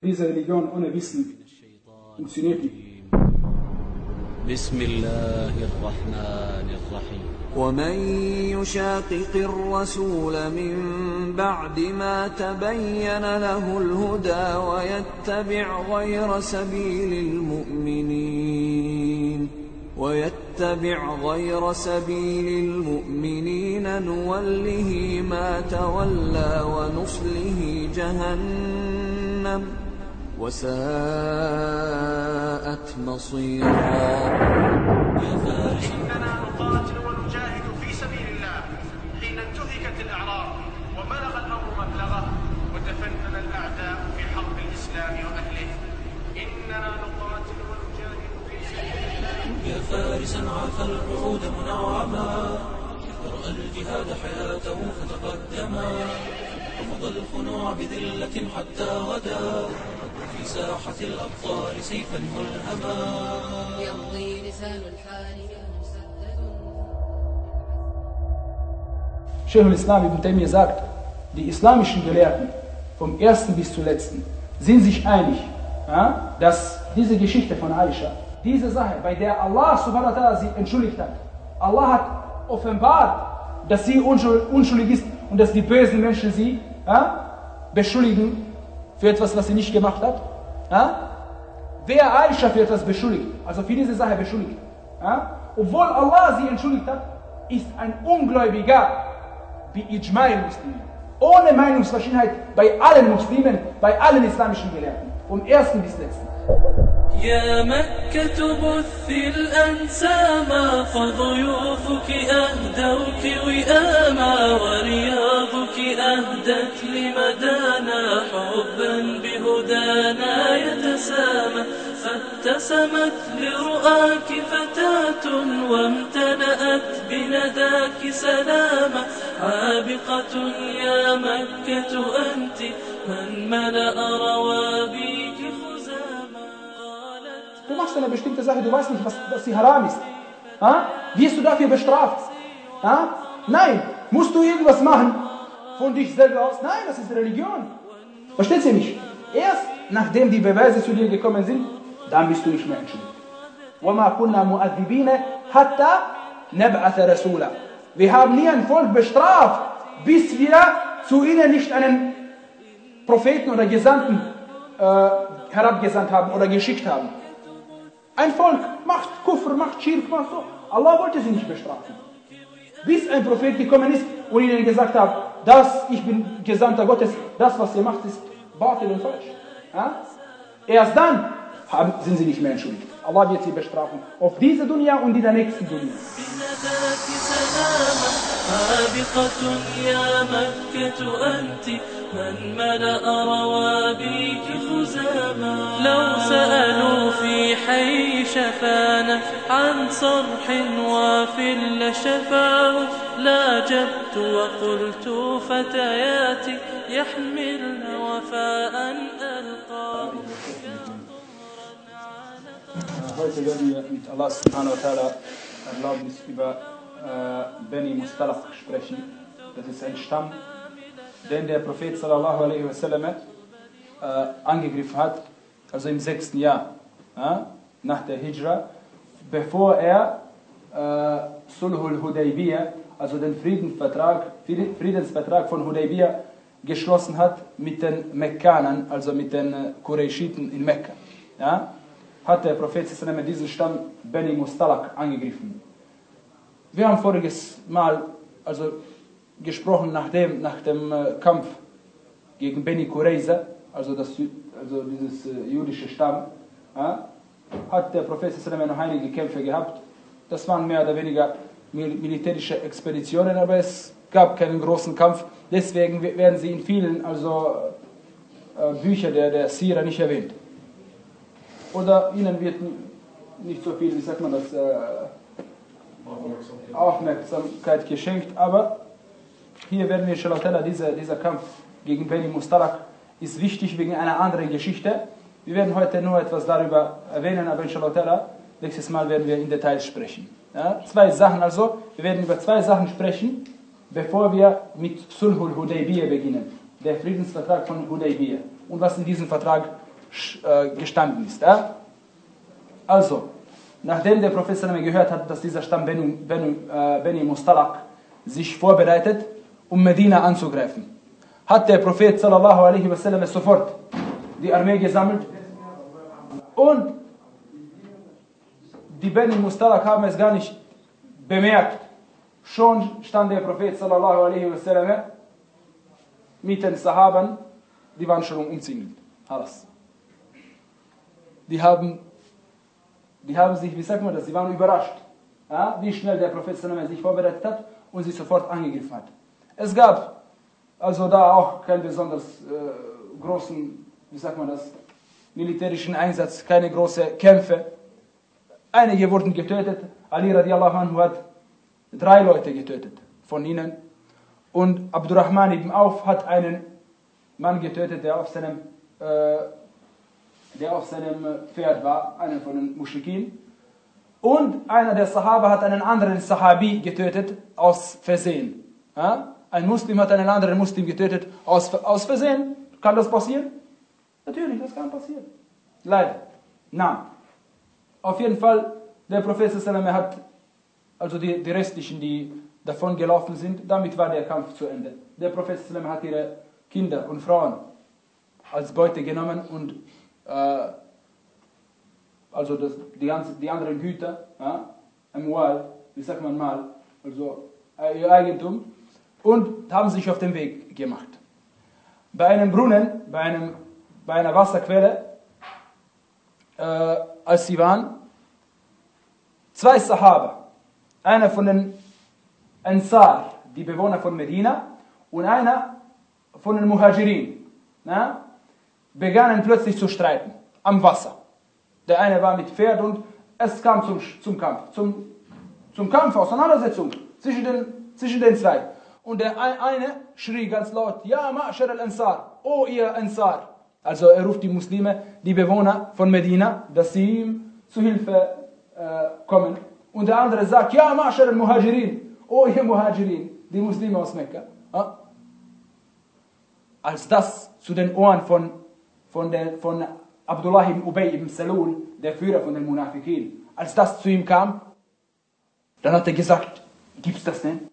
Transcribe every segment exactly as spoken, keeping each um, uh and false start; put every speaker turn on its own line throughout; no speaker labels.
Diese Religion ohne Wissen funktioniert nicht.
بسم الله الرحمن الرحيم
ومن يشاقق الرسول من بعد ما تبين له الهدى ويتبع غير سبيل المؤمنين ويتبع غير سبيل المؤمنين نوله ما تولى ونصله جهنم وساءت مصيرا.
إننا نقاتل ونجاهد في سبيل الله حين انتهكت الأعراض وبلغ الأمر مبلغه وتفنن الأعداء في حرب الإسلام وأهله. إننا نقاتل ونجاهد في سبيل الله.
يا فارسا عاف القعود منعما رأى الجهاد حياته فتقدما رفض الخنوع بذلة حتى غدا في ساحة الأبطال سيفا ملهما
يمضي لسان الحال مسدد.
Sheikh al-Islam Ibn Taymiyyah sagt, die islamischen Gelehrten vom ersten bis zum letzten sind sich einig, ja, dass diese Geschichte von Aisha, diese Sache, bei der Allah subhanahu wa ta'ala sie entschuldigt hat, Allah hat offenbart, dass sie unschuldig ist und dass die bösen Menschen sie ja, beschuldigen für etwas, was sie nicht gemacht hat. Ja? Wer Aisha für etwas beschuldigt, also für diese Sache beschuldigt, ja, obwohl Allah sie entschuldigt hat, ist ein Ungläubiger wie Ijma'il Muslimen. Ohne Meinungsverschiedenheit bei allen Muslimen, bei allen islamischen Gelehrten, vom ersten bis letzten.
يا مكة بثي الأنساما فضيوفك أهدوك وئاما ورياضك أهدت لمدانا حبا بهدانا يتسامى فابتسمت لرؤاك فتاة وامتلأت بنداك سلاما عابقة يا مكة أنت من ملأ روابيك خزاما.
Du machst eine bestimmte Sache, du weißt nicht, was, was sie haram ist. Ha? Wirst du dafür bestraft? Ha? Nein, musst du irgendwas machen von dich selber aus? Nein, das ist Religion. Versteht ihr nicht? Erst nachdem die Beweise zu dir gekommen sind, dann bist du nicht mehr entschuldigt. وَمَا كُنَّا مُؤَذِّبِينَ حَتَّى نَبْعَثَ رَسُولًا. Wir haben nie ein Volk bestraft, bis wir zu ihnen nicht einen Propheten oder Gesandten äh, herabgesandt haben oder geschickt haben. Ein Volk macht Kufr, macht Schirk, macht so. Allah wollte sie nicht bestrafen. Bis ein Prophet gekommen ist und ihnen gesagt hat, dass ich bin Gesandter Gottes, das was ihr macht ist Batil und falsch. Ja? Erst dann haben, sind sie nicht mehr entschuldigt. Allah wird sie bestrafen. Auf diese Dunya und in der nächsten Dunya.
من ملأ روابيك خزاما لو سألوا في حي شفانا عن صرح وافل لشفاه لاجبت وقلت فتياتي يحملن وفاء ألقاه.
Heute werden wir mit Allah subhanahu wa ta'ala Erlaubnis über äh, Beni Mustalaq sprechen. Das ist ein Stamm, den der Prophet sallallahu alaihi wasallam äh, angegriffen hat, also im sechsten Jahr ja, nach der Hijra, bevor er äh, Sulhul Hudaybiyah, also den Friedensvertrag, Friedensvertrag von Hudaybiyah geschlossen hat mit den Mekkanern, also mit den äh, Qurayshiten in Mekka. Ja, hat der Prophet sallallahu alaihi wasallam diesen Stamm Beni Mustalaq angegriffen. Wir haben voriges Mal also gesprochen nach dem, nach dem äh, Kampf gegen Beni Qurayza, also, das, also dieses äh, jüdische Stamm, ja, hat der Prophet sallallahu alaihi wasallam noch einige Kämpfe gehabt. Das waren mehr oder weniger mil militärische Expeditionen, aber es gab keinen großen Kampf. Deswegen werden sie in vielen also, äh, Büchern der, der Sira nicht erwähnt. Oder ihnen wird nicht so viel, wie sagt man das, äh, Aufmerksamkeit geschenkt, aber hier werden wir inshallah, dieser, dieser Kampf gegen Beni Mustalaq ist wichtig wegen einer anderen Geschichte. Wir werden heute nur etwas darüber erwähnen, aber inshallah, nächstes Mal werden wir in Details sprechen. Ja, zwei Sachen also, wir werden über zwei Sachen sprechen, bevor wir mit Sulhul Hudaybiyah beginnen, der Friedensvertrag von Hudaybiyah und was in diesem Vertrag äh, gestanden ist. Äh? Also, nachdem der Prophet gehört hat, dass dieser Stamm Benu, Benu, äh, Beni Mustalaq sich vorbereitet, um Medina anzugreifen, hat der Prophet sallallahu alaihi wasallam sofort die Armee gesammelt und die Beni Mustalaq haben es gar nicht bemerkt. Schon stand der Prophet sallallahu alaihi wasallam mit den Sahaben, die waren schon umzingelt. Alles. Die haben, die haben sich, wie sagt man das, sie waren überrascht, ja, wie schnell der Prophet sich vorbereitet hat und sie sofort angegriffen hat. Es gab also da auch keinen besonders äh, großen, wie sagt man das, militärischen Einsatz, keine großen Kämpfe. Einige wurden getötet. Ali radiallahu anhu hat drei Leute getötet von ihnen. Und Abdurrahman ibn Auf hat einen Mann getötet, der auf seinem, äh, der auf seinem Pferd war, einen von den Muschrikin. Und einer der Sahaba hat einen anderen Sahabi getötet aus Versehen. Ja? Ein Muslim hat einen anderen Muslim getötet aus, aus Versehen. Kann das passieren? Natürlich, das kann passieren. Leider. Na. Auf jeden Fall, der Prophet hat, also die, die restlichen, die davon gelaufen sind, damit war der Kampf zu Ende. Der Prophet hat ihre Kinder und Frauen als Beute genommen und äh, also das, die, ganze, die anderen Güter, ja, Amwal, wie sagt man mal, also ihr Eigentum, und haben sich auf den Weg gemacht. Bei einem Brunnen, bei, einem, bei einer Wasserquelle, äh, als sie waren, zwei Sahaba, einer von den Ansar, die Bewohner von Medina, und einer von den Muhajirin, na, begannen plötzlich zu streiten am Wasser. Der eine war mit Pferd und es kam zum, zum Kampf, zum, zum Kampf, Auseinandersetzung zwischen den, zwischen den zwei. Und der eine schrie ganz laut, Ja, Ma'shar al-Ansar, O ihr Ansar. Also er ruft die Muslime, die Bewohner von Medina, dass sie ihm zu Hilfe äh, kommen. Und der andere sagt, Ja, Ma'shar al-Muhajirin, O ihr Muhajirin, die Muslime aus Mekka. Ja? Als das zu den Ohren von, von, der, von Abdullah ibn Ubay ibn Salul, der Führer von den Munafikin, als das zu ihm kam, dann hat er gesagt, gibt's das denn?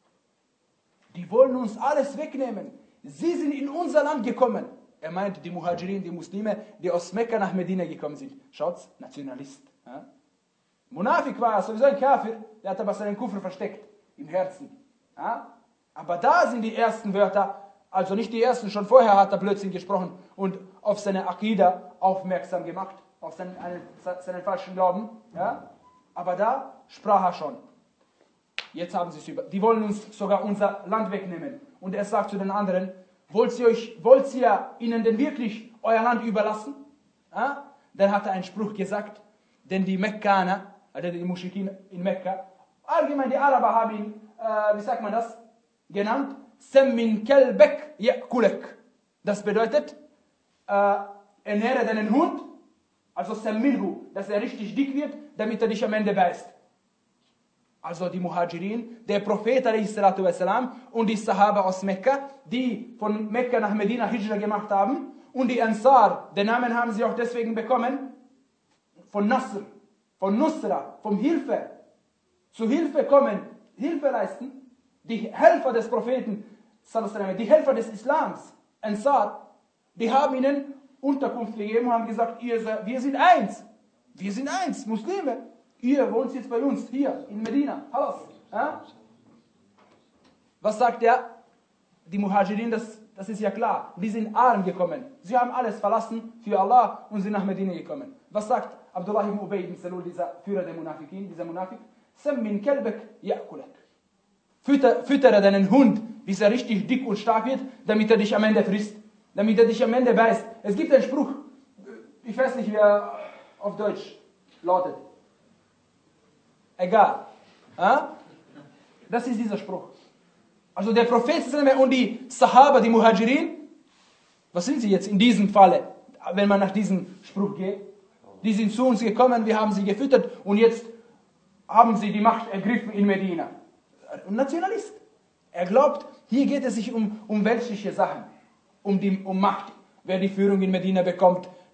Die wollen uns alles wegnehmen. Sie sind in unser Land gekommen. Er meinte die Muhajirin, die Muslime, die aus Mekka nach Medina gekommen sind. Schaut's, Nationalist. Ja? Munafik war er, sowieso ein Kafir, der hat aber seinen Kufr versteckt, im Herzen. Ja? Aber da sind die ersten Wörter, also nicht die ersten, schon vorher hat er Blödsinn gesprochen und auf seine Akida aufmerksam gemacht, auf seinen, einen, seinen falschen Glauben. Ja? Aber da sprach er schon. Jetzt haben sie es über. Die wollen uns sogar unser Land wegnehmen. Und er sagt zu den anderen, wollt ihr, euch, wollt ihr ihnen denn wirklich euer Land überlassen? Ja? Dann hat er einen Spruch gesagt, denn die Mekkaner, also die Muschrikin in Mekka, allgemein die Araber haben ihn, äh, wie sagt man das, genannt, Semmin kelbek yakulek. Das bedeutet, äh, ernähre deinen Hund, also Semminhu, dass er richtig dick wird, damit er dich am Ende beißt. Also die Muhajirin, der Prophet wassalam, und die Sahaba aus Mekka, die von Mekka nach Medina Hijra gemacht haben, und die Ansar, den Namen haben sie auch deswegen bekommen, von Nasr, von Nusra, von Hilfe, zu Hilfe kommen, Hilfe leisten, die Helfer des Propheten, die Helfer des Islams, Ansar, die haben ihnen Unterkunft gegeben und haben gesagt, ihr, wir sind eins, wir sind eins, Muslime. Ihr wohnt jetzt bei uns, hier in Medina. Hallo. Ja? Was sagt er? Die Muhajirin, das, das ist ja klar. Die sind arm gekommen. Sie haben alles verlassen für Allah und sind nach Medina gekommen. Was sagt Abdullah ibn Ubay ibn Salul, dieser Führer der Munafikin, dieser Munafik? Semmin kelbek ya'kulek. Fütter, füttere deinen Hund, bis er richtig dick und stark wird, damit er dich am Ende frisst. Damit er dich am Ende beißt. Es gibt einen Spruch, ich weiß nicht, wie er auf Deutsch lautet. Egal. Ja? Das ist dieser Spruch. Also der Prophet und die Sahaba, die Muhajirin, was sind sie jetzt in diesem Falle, wenn man nach diesem Spruch geht? Die sind zu uns gekommen, wir haben sie gefüttert und jetzt haben sie die Macht ergriffen in Medina. Ein Nationalist. Er glaubt, hier geht es sich um, um weltliche Sachen, um, die, um Macht. Wer die Führung in Medina bekommt,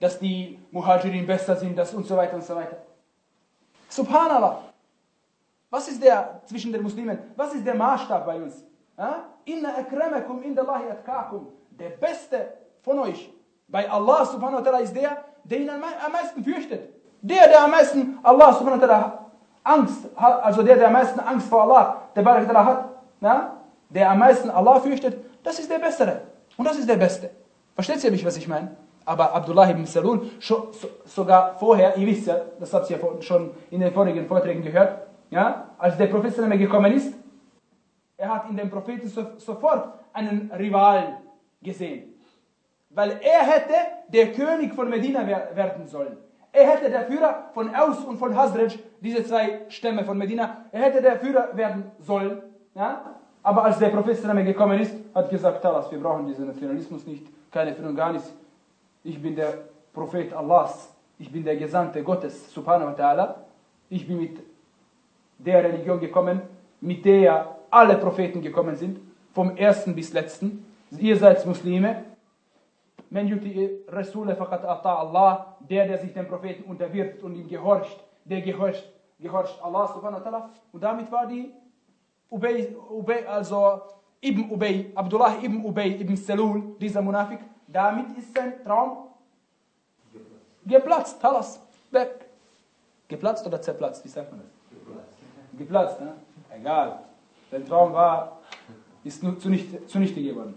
dass die Muhajirin besser sind, das und so weiter und so weiter. Subhanallah. Was ist der zwischen den Muslimen? Was ist der Maßstab bei uns? Inna akramakum indallahi atqakum. Der Beste von euch bei Allah subhanahu wa ta'ala ist der, der ihn am meisten fürchtet. Der, der am meisten Allah subhanahu wa ta'ala Angst hat, also der, der am meisten Angst vor Allah, der Barak ta'ala hat, ja? Der am meisten Allah fürchtet, das ist der Bessere. Und das ist der Beste. Versteht ihr mich, was ich meine? Aber Abdullah ibn Salul, so, sogar vorher, ihr wisst ja, das habt ihr ja schon in den vorigen Vorträgen gehört, ja? Als der Prophet gekommen ist, er hat in dem Propheten so, sofort einen Rivalen gesehen. Weil er hätte der König von Medina werden sollen. Er hätte der Führer von Aus und von Hazraj, diese zwei Stämme von Medina, er hätte der Führer werden sollen. Ja? Aber als der Prophet gekommen ist, hat gesagt, Talas, wir brauchen diesen Nationalismus nicht, keine Führung, gar nichts. Ich bin der Prophet Allahs, ich bin der Gesandte Gottes, subhanahu wa ta'ala. Ich bin mit der Religion gekommen, mit der alle Propheten gekommen sind, vom ersten bis letzten. Ihr seid Muslime. Men yuti Rasule faqat ata Allah, der, der sich dem Propheten unterwirft und ihm gehorcht, der gehorcht, gehorcht Allah subhanahu wa ta'ala. Und damit war die Ubay, Ubay, also Ibn Ubay, Abdullah ibn Ubay ibn Salul, dieser Munafik, damit ist sein Traum geplatzt, Talas, weg. Geplatzt oder zerplatzt, wie sagt man das? Geplatzt. Geplatzt, ne? Egal. Sein Traum war, ist nur zunichte, zunichte geworden.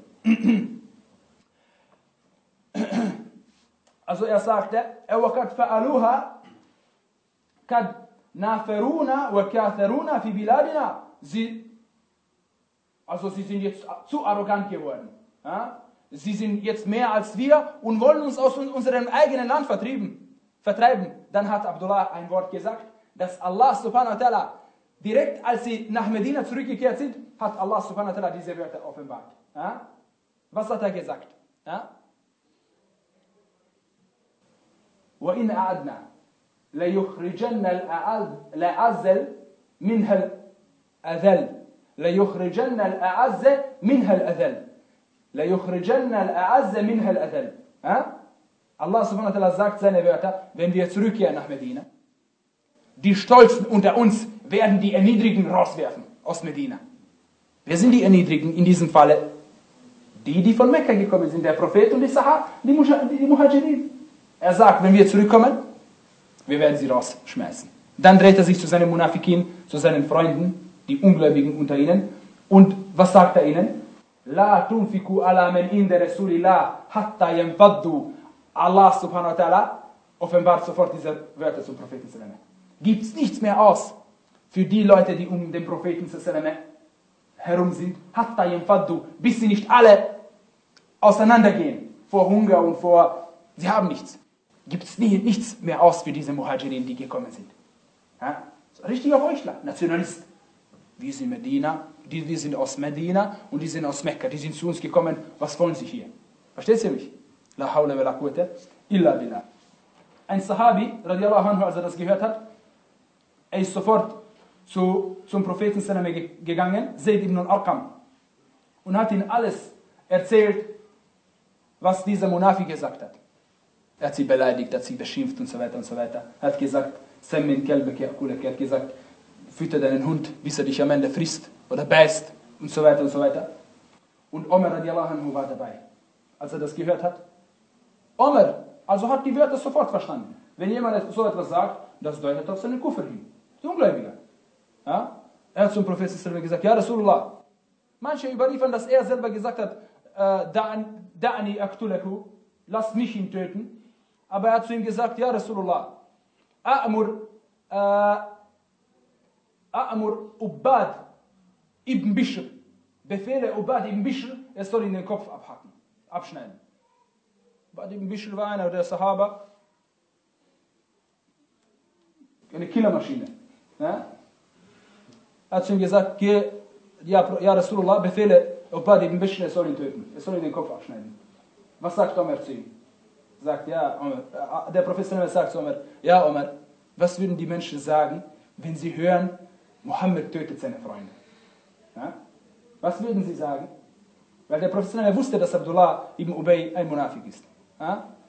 Also er sagte, وَقَدْ فَعَلُوهَا قَدْ نَافَرُونَا وَكَاثَرُونَا فِي بِلَادِنَا. Sie, also sie sind jetzt zu arrogant geworden. Ja? Sie sind jetzt mehr als wir und wollen uns aus unserem eigenen Land vertrieben, vertreiben. Dann hat Abdullah ein Wort gesagt, dass Allah subhanahu wa ta'ala, direkt als sie nach Medina zurückgekehrt sind, hat Allah subhanahu wa ta'ala diese Wörter offenbart. Ja? Was hat er gesagt? Ja? وَإِنْ أَعَدْنَا لَيُخْرِجَنَّ الْأَعَزَّ مِنْهَا الْأَذَلِ لَيُخْرِجَنَّ الْأَعَزَّ مِنْهَا الْأَذَلِ لَيُخْرِجَنَّ الْأَعَزَّ مِنْهَا الْأَذَلِ. Allah subhanahu wa ta'ala sagt seine Wörter, wenn wir zurückkehren nach Medina, die Stolzen unter uns werden die Erniedrigen rauswerfen aus Medina. Wer sind die Erniedrigen in diesem Falle? Die, die von Mekka gekommen sind, der Prophet und die Sahaba, die Muhajirin. Er sagt, wenn wir zurückkommen, wir werden sie rausschmeißen. Dann dreht er sich zu seinen Munafikin, zu seinen Freunden, die Ungläubigen unter ihnen. Und was sagt er ihnen? La tunfiku ala men inde Rasulillah hatta yanfaddu. Allah subhanahu wa ta'ala offenbart sofort diese Wörter zum Propheten. Gibt es nichts mehr aus für die Leute, die um den Propheten herum sind, hatta yanfaddu, bis sie nicht alle auseinandergehen vor Hunger und vor, sie haben nichts. Gibt es nie, nichts mehr aus für diese Muhajirin, die gekommen sind. Ja? Richtiger Heuchler, Nationalist. Wir sind Medina, die, wir sind aus Medina und die sind aus Mekka, die sind zu uns gekommen, was wollen sie hier? Versteht ihr mich? La hawla wa la quwwata illa billah. Ein Sahabi, radiallahu anhu, als er das gehört hat, er ist sofort zu, zum Propheten gegangen, Zayd ibn al-Arqam, und hat ihm alles erzählt, was dieser Munafi gesagt hat. Er hat sie beleidigt, er hat sie beschimpft und so weiter und so weiter. Er hat gesagt, Semmin kelbek ya'kulek, er hat gesagt, fütter deinen Hund, bis er dich am Ende frisst oder beißt und so weiter und so weiter. Und Omer radiallahu anhu war dabei, als er das gehört hat. Omer, also hat die Wörter sofort verstanden. Wenn jemand so etwas sagt, das deutet auf seinen Kufr hin. Der Ungläubiger. Ja? Er hat zum Propheten gesagt, ja Rasulullah. Manche überliefern, dass er selber gesagt hat, Da'ani aktulaku, lass mich ihn töten. Aber er hat zu ihm gesagt, ja Rasulullah, A'mur, A'mur Ubad ibn Bishr, befehle Ubad ibn Bishr, er soll ihn den Kopf abhacken, abschneiden. Ubad ibn Bishr war einer der Sahaba, eine Killermaschine. Ja? Er hat zu ihm gesagt, geh, ja, ja Rasulullah, befehle Ubad ibn Bishr, er soll ihn töten, er soll ihn den Kopf abschneiden. Was sagt Omer zu ihm? Sagt, ja, Omer. Der Prophet sagt zu Omer, ja, Omer, was würden die Menschen sagen, wenn sie hören, Mohammed tötet seine Freunde? Ja? Was würden sie sagen? Weil der Prophet wusste, dass Abdullah ibn Ubay ein Munafik ist. Ja?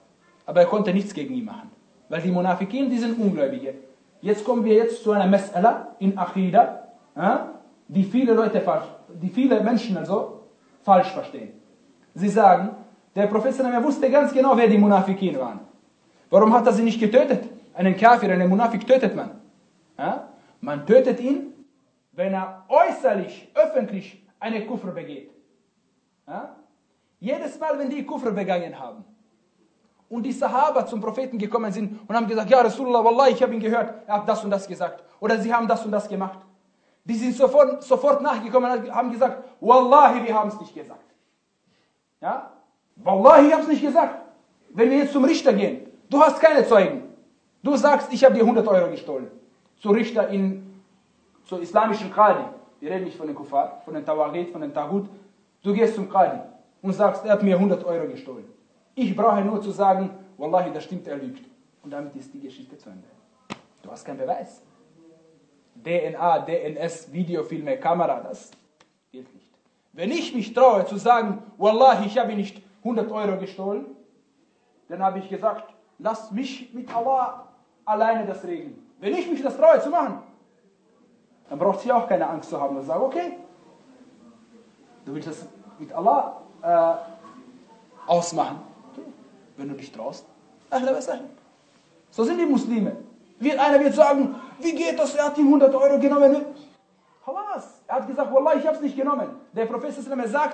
aber er konnte nichts gegen ihn machen. Weil die Munafikin, die sind Ungläubige. Jetzt kommen wir jetzt zu einer Mas'ala in Aqidah, die viele Leute, die viele Menschen also falsch verstehen. Sie sagen, der Prophet wusste ganz genau, wer die Munafikin waren. Warum hat er sie nicht getötet? Einen Kafir, einen Munafik tötet man. Ja? Man tötet ihn, wenn er äußerlich, öffentlich eine Kufr begeht. Ja? Jedes Mal, wenn die Kufr begangen haben und die Sahaba zum Propheten gekommen sind und haben gesagt, ja Rasulullah, Wallah, ich habe ihn gehört, er hat das und das gesagt. Oder sie haben das und das gemacht. Die sind sofort, sofort nachgekommen und haben gesagt, Wallahi, wir haben es nicht gesagt. Ja? Wallahi, ich habe es nicht gesagt. Wenn wir jetzt zum Richter gehen, du hast keine Zeugen. Du sagst, ich habe dir hundert Euro gestohlen. Zu Richter in, zur islamischen Qadi. Wir reden nicht von den Kuffar, von den Tawaghit, von den Taghut. Du gehst zum Qadi und sagst, er hat mir hundert Euro gestohlen. Ich brauche nur zu sagen, Wallahi, das stimmt, er lügt. Und damit ist die Geschichte zu Ende. Du hast keinen Beweis. D N A, D N S, Videofilme, Kamera, das gilt nicht. Wenn ich mich traue zu sagen, Wallahi, ich habe nicht hundert Euro gestohlen, dann habe ich gesagt, lass mich mit Allah alleine das regeln. Wenn ich mich das traue zu machen, dann braucht sie auch keine Angst zu haben und sagen, okay, du willst das mit Allah äh, ausmachen. Wenn du dich traust, Ahla wa sahla. So sind die Muslime. Wird, einer wird sagen, wie geht das, er hat ihm hundert Euro genommen. Halas. Er hat gesagt, Wallah, ich habe es nicht genommen. Der Prophet sagt,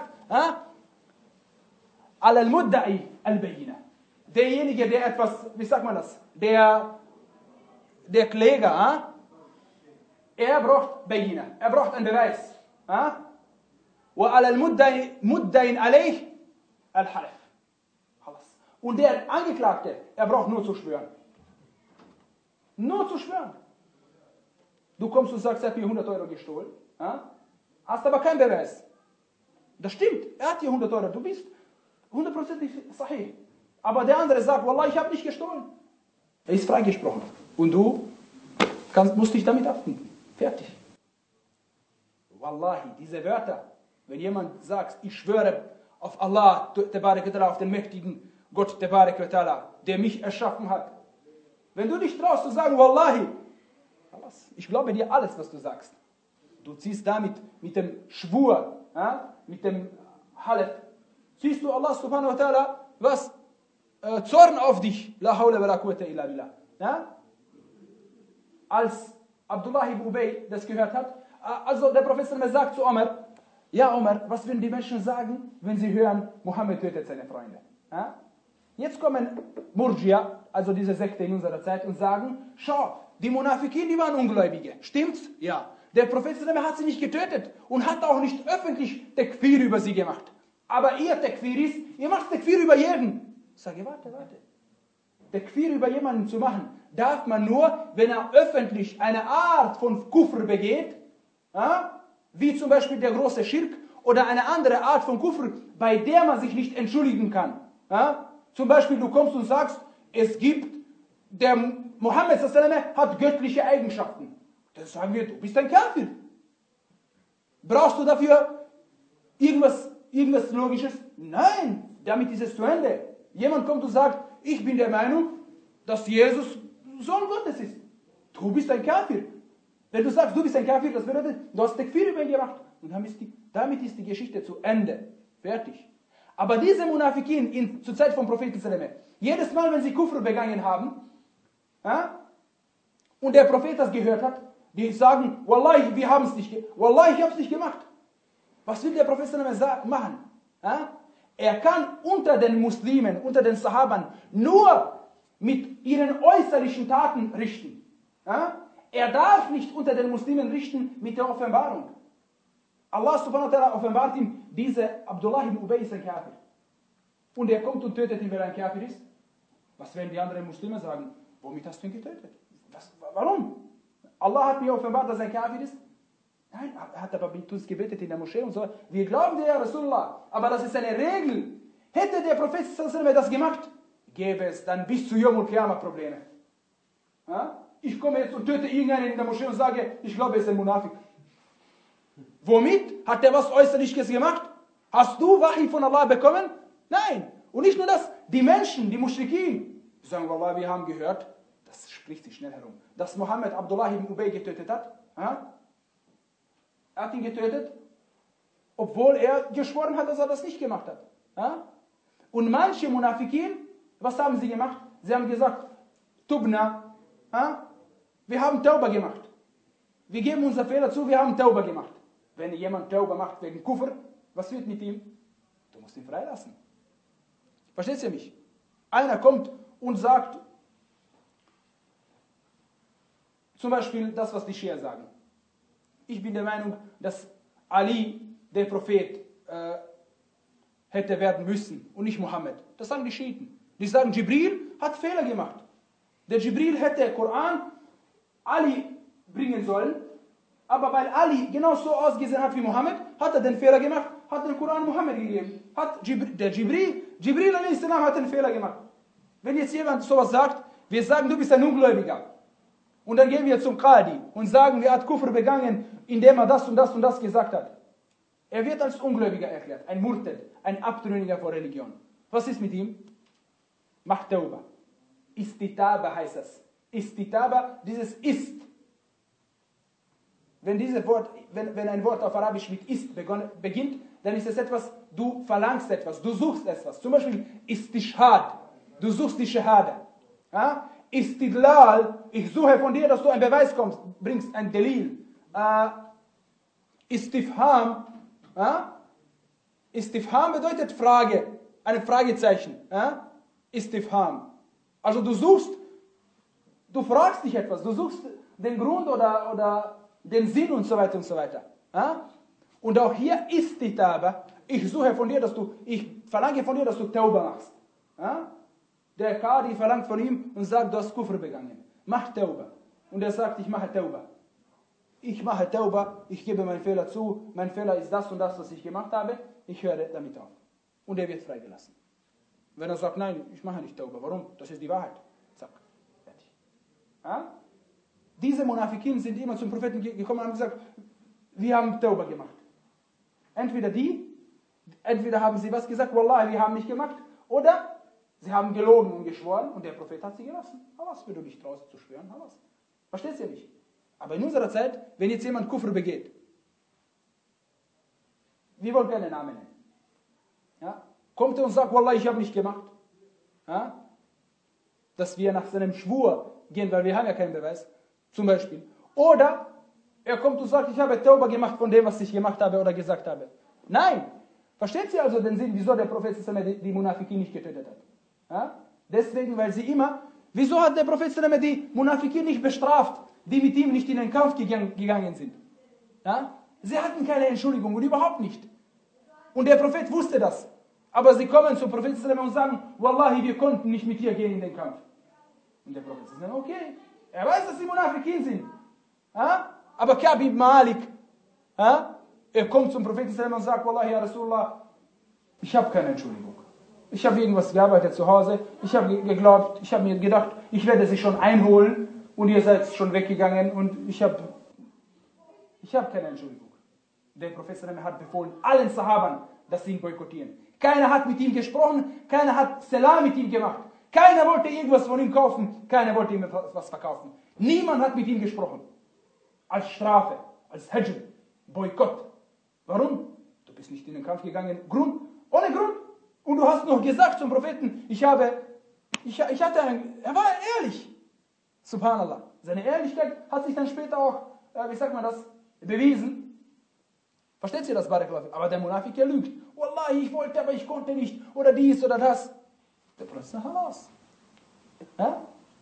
Al-Mudda'i al-Bayyina. Derjenige, der etwas, wie sagt man das, der, der Kläger, er braucht Bayyina, er braucht einen Beweis. Wa al-Mudda'in alayh al-Halaf. Und der Angeklagte, er braucht nur zu schwören. Nur zu schwören. Du kommst und sagst, er hat mir hundert Euro gestohlen. Ja? Hast aber keinen Beweis. Das stimmt, er hat dir hundert Euro. Du bist hundertprozentig sahih. Aber der andere sagt, Wallah, ich habe nicht gestohlen. Er ist freigesprochen. Und du kannst, musst dich damit abfinden. Fertig. Wallahi, diese Wörter, wenn jemand sagt, ich schwöre auf Allah, auf den mächtigen Gott, der mich erschaffen hat. Wenn du dich traust zu sagen, Wallahi, ich glaube dir alles, was du sagst. Du ziehst damit, mit dem Schwur, ja, mit dem Halef, ziehst du Allah subhanahu wa ta'ala, was? Äh, Zorn auf dich. La hawla wa la quwwata illa billah. Ja? Als Abdullah ibn Ubay das gehört hat, also der Prophet sagt zu Omar, ja Omar, was werden die Menschen sagen, wenn sie hören, Mohammed tötet seine Freunde? Ja? Jetzt kommen Murjia, also diese Sekte in unserer Zeit, und sagen, schau, die Munafikin, die waren Ungläubige. Stimmt's? Ja. Der Prophet hat sie nicht getötet und hat auch nicht öffentlich Tekfir über sie gemacht. Aber ihr Tekfir ist, ihr macht Tekfir über jeden. Ich sage, warte, warte. Tekfir über jemanden zu machen, darf man nur, wenn er öffentlich eine Art von Kufr begeht, ja, wie zum Beispiel der große Schirk oder eine andere Art von Kufr, bei der man sich nicht entschuldigen kann. Ja. Zum Beispiel, du kommst und sagst, es gibt, der Mohammed hat göttliche Eigenschaften. Dann sagen wir, du bist ein Kafir. Brauchst du dafür irgendwas, irgendwas Logisches? Nein, damit ist es zu Ende. Jemand kommt und sagt, ich bin der Meinung, dass Jesus Sohn Gottes ist. Du bist ein Kafir. Wenn du sagst, du bist ein Kafir, das bedeutet, du hast Tekfir über ihn gemacht. Und damit ist, die, damit ist die Geschichte zu Ende. Fertig. Aber diese Munafikin in, zur Zeit vom Propheten, jedes Mal, wenn sie Kufr begangen haben, ja, und der Prophet das gehört hat, die sagen, Wallahi, wir haben es nicht gemacht. Wallahi, ich habe es nicht gemacht. Was will der Prophet machen? Ja? Er kann unter den Muslimen, unter den Sahabern, nur mit ihren äußerlichen Taten richten. Ja? Er darf nicht unter den Muslimen richten mit der Offenbarung. Allah subhanahu wa ta'ala offenbart ihm, diese Abdullah ibn Ubay ist ein Kafir. Und er kommt und tötet ihn, weil er ein Kafir ist. Was werden die anderen Muslime sagen? Womit hast du ihn getötet? Was, warum? Allah hat mir offenbart, dass er ein Kafir ist. Nein, er hat aber mit uns gebetet in der Moschee und so. Wir glauben dir, ja Rasulullah, aber das ist eine Regel. Hätte der Prophet das gemacht, gäbe es dann bis zu Yom al-Qiyamah Probleme. Ja? Ich komme jetzt und töte irgendeinen in der Moschee und sage, ich glaube, er ist ein Munafik. Womit? Hat er was Äußerliches gemacht? Hast du Wahi von Allah bekommen? Nein. Und nicht nur das, die Menschen, die Mushrikin, Sie sagen, Wallah, wir haben gehört, das spricht sich schnell herum, dass Mohammed Abdullah ibn Ubay getötet hat. Ja? Er hat ihn getötet, obwohl er geschworen hat, dass er das nicht gemacht hat. Ja? Und manche Munafikin, was haben sie gemacht? Sie haben gesagt, Tubna, ja? Wir haben Tauba gemacht. Wir geben unser Fehler zu, wir haben Tauba gemacht. Wenn jemand Tauba macht wegen Kufr, was wird mit ihm? Du musst ihn freilassen. Versteht ihr mich? Einer kommt und sagt, zum Beispiel das, was die Schia sagen. Ich bin der Meinung, dass Ali, der Prophet, äh, hätte werden müssen und nicht Mohammed. Das sagen die Schiiten. Die sagen, Jibril hat Fehler gemacht. Der Jibril hätte Koran Ali bringen sollen, aber weil Ali genau so ausgesehen hat wie Mohammed, hat er den Fehler gemacht, hat den Koran Mohammed gegeben. Hat Jibril, der Jibril, Jibril a.s. hat den Fehler gemacht. Wenn jetzt jemand sowas sagt, wir sagen, du bist ein Ungläubiger. Und dann gehen wir zum Qadi und sagen, er hat Kufr begangen, indem er das und das und das gesagt hat. Er wird als Ungläubiger erklärt, ein Murtad, ein Abtrünniger von Religion. Was ist mit ihm? Macht Tauba. Istitaba heißt es. Istitaba, dieses Ist. Wenn, dieses Wort, wenn, wenn ein Wort auf Arabisch mit Ist beginnt, dann ist es etwas, du verlangst etwas, du suchst etwas. Zum Beispiel Istishhad, du suchst die Shahada. Ja? Istidlal, ich suche von dir, dass du einen Beweis kommst, bringst, ein Delil. Uh, Istifham, uh, Istifham bedeutet Frage, ein Fragezeichen. Uh, Istifham. Also du suchst, du fragst dich etwas, du suchst den Grund oder, oder den Sinn und so weiter und so weiter. Uh, und auch hier Istitaba, ich suche von dir, dass du, ich verlange von dir, dass du Tauba machst. Uh, Der Qadi verlangt von ihm und sagt, du hast Kufr begangen. Mach Tauba. Und er sagt, ich mache Tauba. Ich mache Tauba, ich gebe meinen Fehler zu, mein Fehler ist das und das, was ich gemacht habe, ich höre damit auf. Und er wird freigelassen. Wenn er sagt, nein, ich mache nicht Tauba, warum? Das ist die Wahrheit. Zack, fertig. Ja? Diese Munafikin sind immer zum Propheten gekommen und haben gesagt, wir haben Tauba gemacht. Entweder die, entweder haben sie was gesagt, Wallah, wir haben nicht gemacht, oder sie haben gelogen und geschworen und der Prophet hat sie gelassen. Was, wenn du nicht traust zu schwören, was? Verstehst du ja nicht? Aber in unserer Zeit, wenn jetzt jemand Kufr begeht, wir wollen keine Namen nennen. Ja? Kommt er und sagt, Wallah, ich habe nicht gemacht. Ja? Dass wir nach seinem Schwur gehen, weil wir haben ja keinen Beweis, zum Beispiel. Oder er kommt und sagt, ich habe Tauba gemacht von dem, was ich gemacht habe oder gesagt habe. Nein! Versteht ihr also den Sinn, wieso der Prophet die, die Munafikin nicht getötet hat? Ja? Deswegen, weil sie immer, wieso hat der Prophet die Munafikin nicht bestraft, die mit ihm nicht in den Kampf gegangen sind? Ja? Sie hatten keine Entschuldigung und überhaupt nicht. Und der Prophet wusste das. Aber sie kommen zum Prophet und sagen, Wallahi, wir konnten nicht mit dir gehen in den Kampf. Und der Prophet sagt, okay, er weiß, dass sie Munafikin sind. Ja? Aber Ka'b ibn Malik, ja? Er kommt zum Propheten und sagt, Wallahi, ya Rasulullah, ich habe keine Entschuldigung. Ich habe irgendwas gearbeitet zu Hause, ich habe geglaubt, ich habe mir gedacht, ich werde sie schon einholen und ihr seid schon weggegangen und ich habe ich habe keine Entschuldigung. Der Prophet hat befohlen, allen Sahabern, dass sie ihn boykottieren. Keiner hat mit ihm gesprochen, keiner hat Salam mit ihm gemacht. Keiner wollte irgendwas von ihm kaufen, keiner wollte ihm was verkaufen. Niemand hat mit ihm gesprochen. Als Strafe, als Hajj, Boykott. Warum? Du bist nicht in den Kampf gegangen, Grund, ohne Grund. Und du hast noch gesagt zum Propheten, ich habe, ich, ich hatte ein, er war ehrlich. Subhanallah. Seine Ehrlichkeit hat sich dann später auch, äh, wie sagt man das, bewiesen. Versteht ihr das, Barakallahu? Aber der Munafik, der lügt. Wallahi, ich wollte, aber ich konnte nicht. Oder dies oder das. Der Prophet sagt, halas. Ja?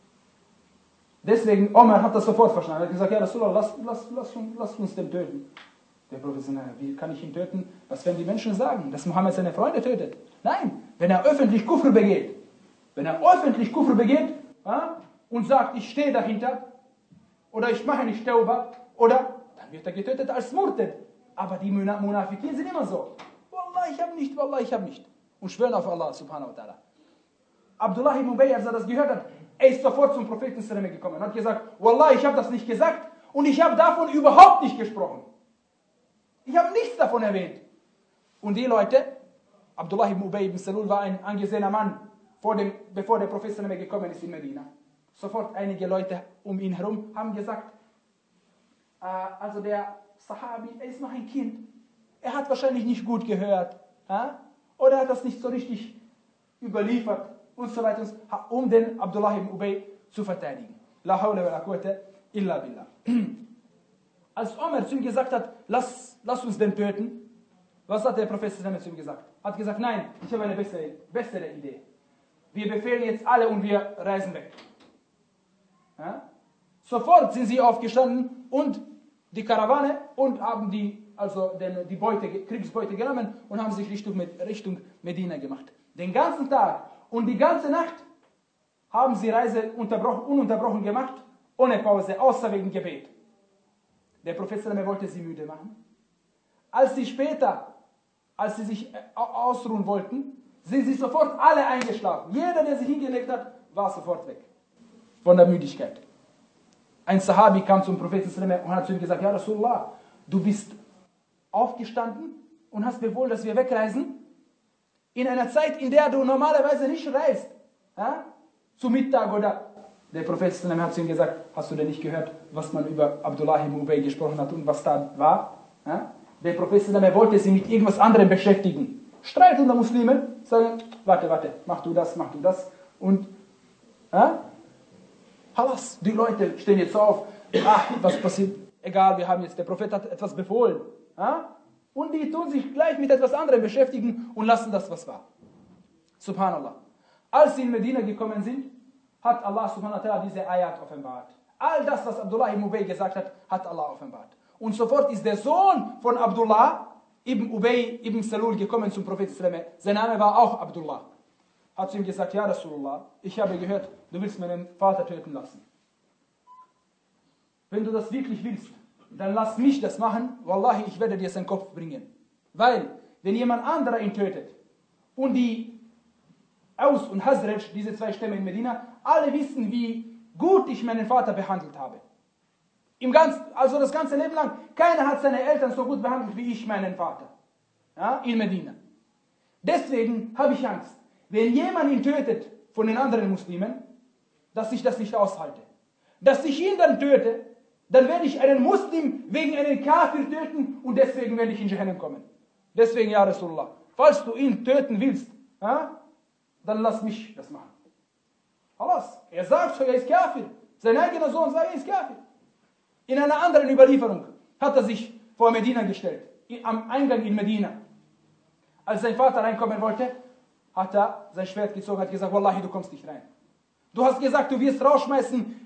Deswegen, Omar hat das sofort verstanden. Er hat gesagt, ja, Rasulullah, lass, lass, lass, lass uns den töten. Der Prophet sagt, wie kann ich ihn töten? Was werden die Menschen sagen? Dass Mohammed seine Freunde tötet? Nein, wenn er öffentlich Kufr begeht, wenn er öffentlich Kufr begeht ja, und sagt, ich stehe dahinter, oder ich mache nicht Tauba, oder, dann wird er getötet als Murtad. Aber die Munafikin sind immer so. Wallah, ich habe nicht, Wallah, ich habe nicht. Und schwören auf Allah, subhanahu wa ta'ala. Abdullah ibn Ubay, als er das gehört hat, er ist sofort zum Propheten gekommen und hat gesagt, Wallah, ich habe das nicht gesagt und ich habe davon überhaupt nicht gesprochen. Ich habe nichts davon erwähnt. Und die Leute, Abdullah ibn Ubay ibn Salul war ein angesehener Mann vor dem, bevor der Prophet gekommen ist in Medina. Sofort einige Leute um ihn herum haben gesagt, äh, also der Sahabi, er ist noch ein Kind, er hat wahrscheinlich nicht gut gehört, äh? oder hat das nicht so richtig überliefert und so weiter, um den Abdullah ibn Ubay zu verteidigen. La hawla wa la quwwata illa billah. Als Omar zu ihm gesagt hat, lass, lass uns den töten, was hat der Prophet zu ihm gesagt? Hat gesagt, nein, ich habe eine bessere, bessere Idee. Wir befehlen jetzt alle und wir reisen weg. Ja? Sofort sind sie aufgestanden und die Karawane und haben die, also den, die Beute, Kriegsbeute genommen und haben sich Richtung, Richtung Medina gemacht. Den ganzen Tag und die ganze Nacht haben sie Reise unterbrochen, ununterbrochen gemacht, ohne Pause, außer wegen Gebet. Der Prophet wollte sie müde machen. Als sie später, als sie sich ausruhen wollten, sind sie sofort alle eingeschlafen. Jeder, der sich hingelegt hat, war sofort weg. Von der Müdigkeit. Ein Sahabi kam zum Propheten und hat zu ihm gesagt, ja Rasulullah, du bist aufgestanden und hast befohlen, dass wir wegreisen? In einer Zeit, in der du normalerweise nicht reist. Ja? Zu Mittag oder... Der Prophet hat zu ihm gesagt, hast du denn nicht gehört, was man über Abdullah ibn Ubay gesprochen hat und was da war? Ja? Der Prophet wollte sie mit irgendwas anderem beschäftigen. Streit unter Muslimen, sagen, warte, warte, mach du das, mach du das. Und, ja? Halas, die Leute stehen jetzt auf, ach, was passiert? Egal, wir haben jetzt, der Prophet hat etwas befohlen. Ja? Und die tun sich gleich mit etwas anderem beschäftigen und lassen das, was war. Subhanallah. Als sie in Medina gekommen sind, hat Allah subhanahu wa ta'ala diese Ayat offenbart. All das, was Abdullah ibn Ubay gesagt hat, hat Allah offenbart. Und sofort ist der Sohn von Abdullah ibn Ubay ibn Salul gekommen zum Propheten. Sein Name war auch Abdullah. Hat zu ihm gesagt, ja Rasulullah, ich habe gehört, du willst meinen Vater töten lassen. Wenn du das wirklich willst, dann lass mich das machen. Wallahi, ich werde dir seinen Kopf bringen. Weil, wenn jemand anderer ihn tötet und die Aus und Hazraj, diese zwei Stämme in Medina, alle wissen, wie gut ich meinen Vater behandelt habe. Im ganz, also das ganze Leben lang, keiner hat seine Eltern so gut behandelt wie ich meinen Vater. Ja, in Medina. Deswegen habe ich Angst, wenn jemand ihn tötet von den anderen Muslimen, dass ich das nicht aushalte. Dass ich ihn dann töte, dann werde ich einen Muslim wegen einen Kafir töten und deswegen werde ich in Jahannam kommen. Deswegen, ja Rasulullah, falls du ihn töten willst, ja, dann lass mich das machen. Halas, er sagt schon, er ist Kafir. Sein eigener Sohn sagt, er ist Kafir. In einer anderen Überlieferung hat er sich vor Medina gestellt, am Eingang in Medina. Als sein Vater reinkommen wollte, hat er sein Schwert gezogen und hat gesagt, Wallahi, du kommst nicht rein. Du hast gesagt, du wirst rausschmeißen,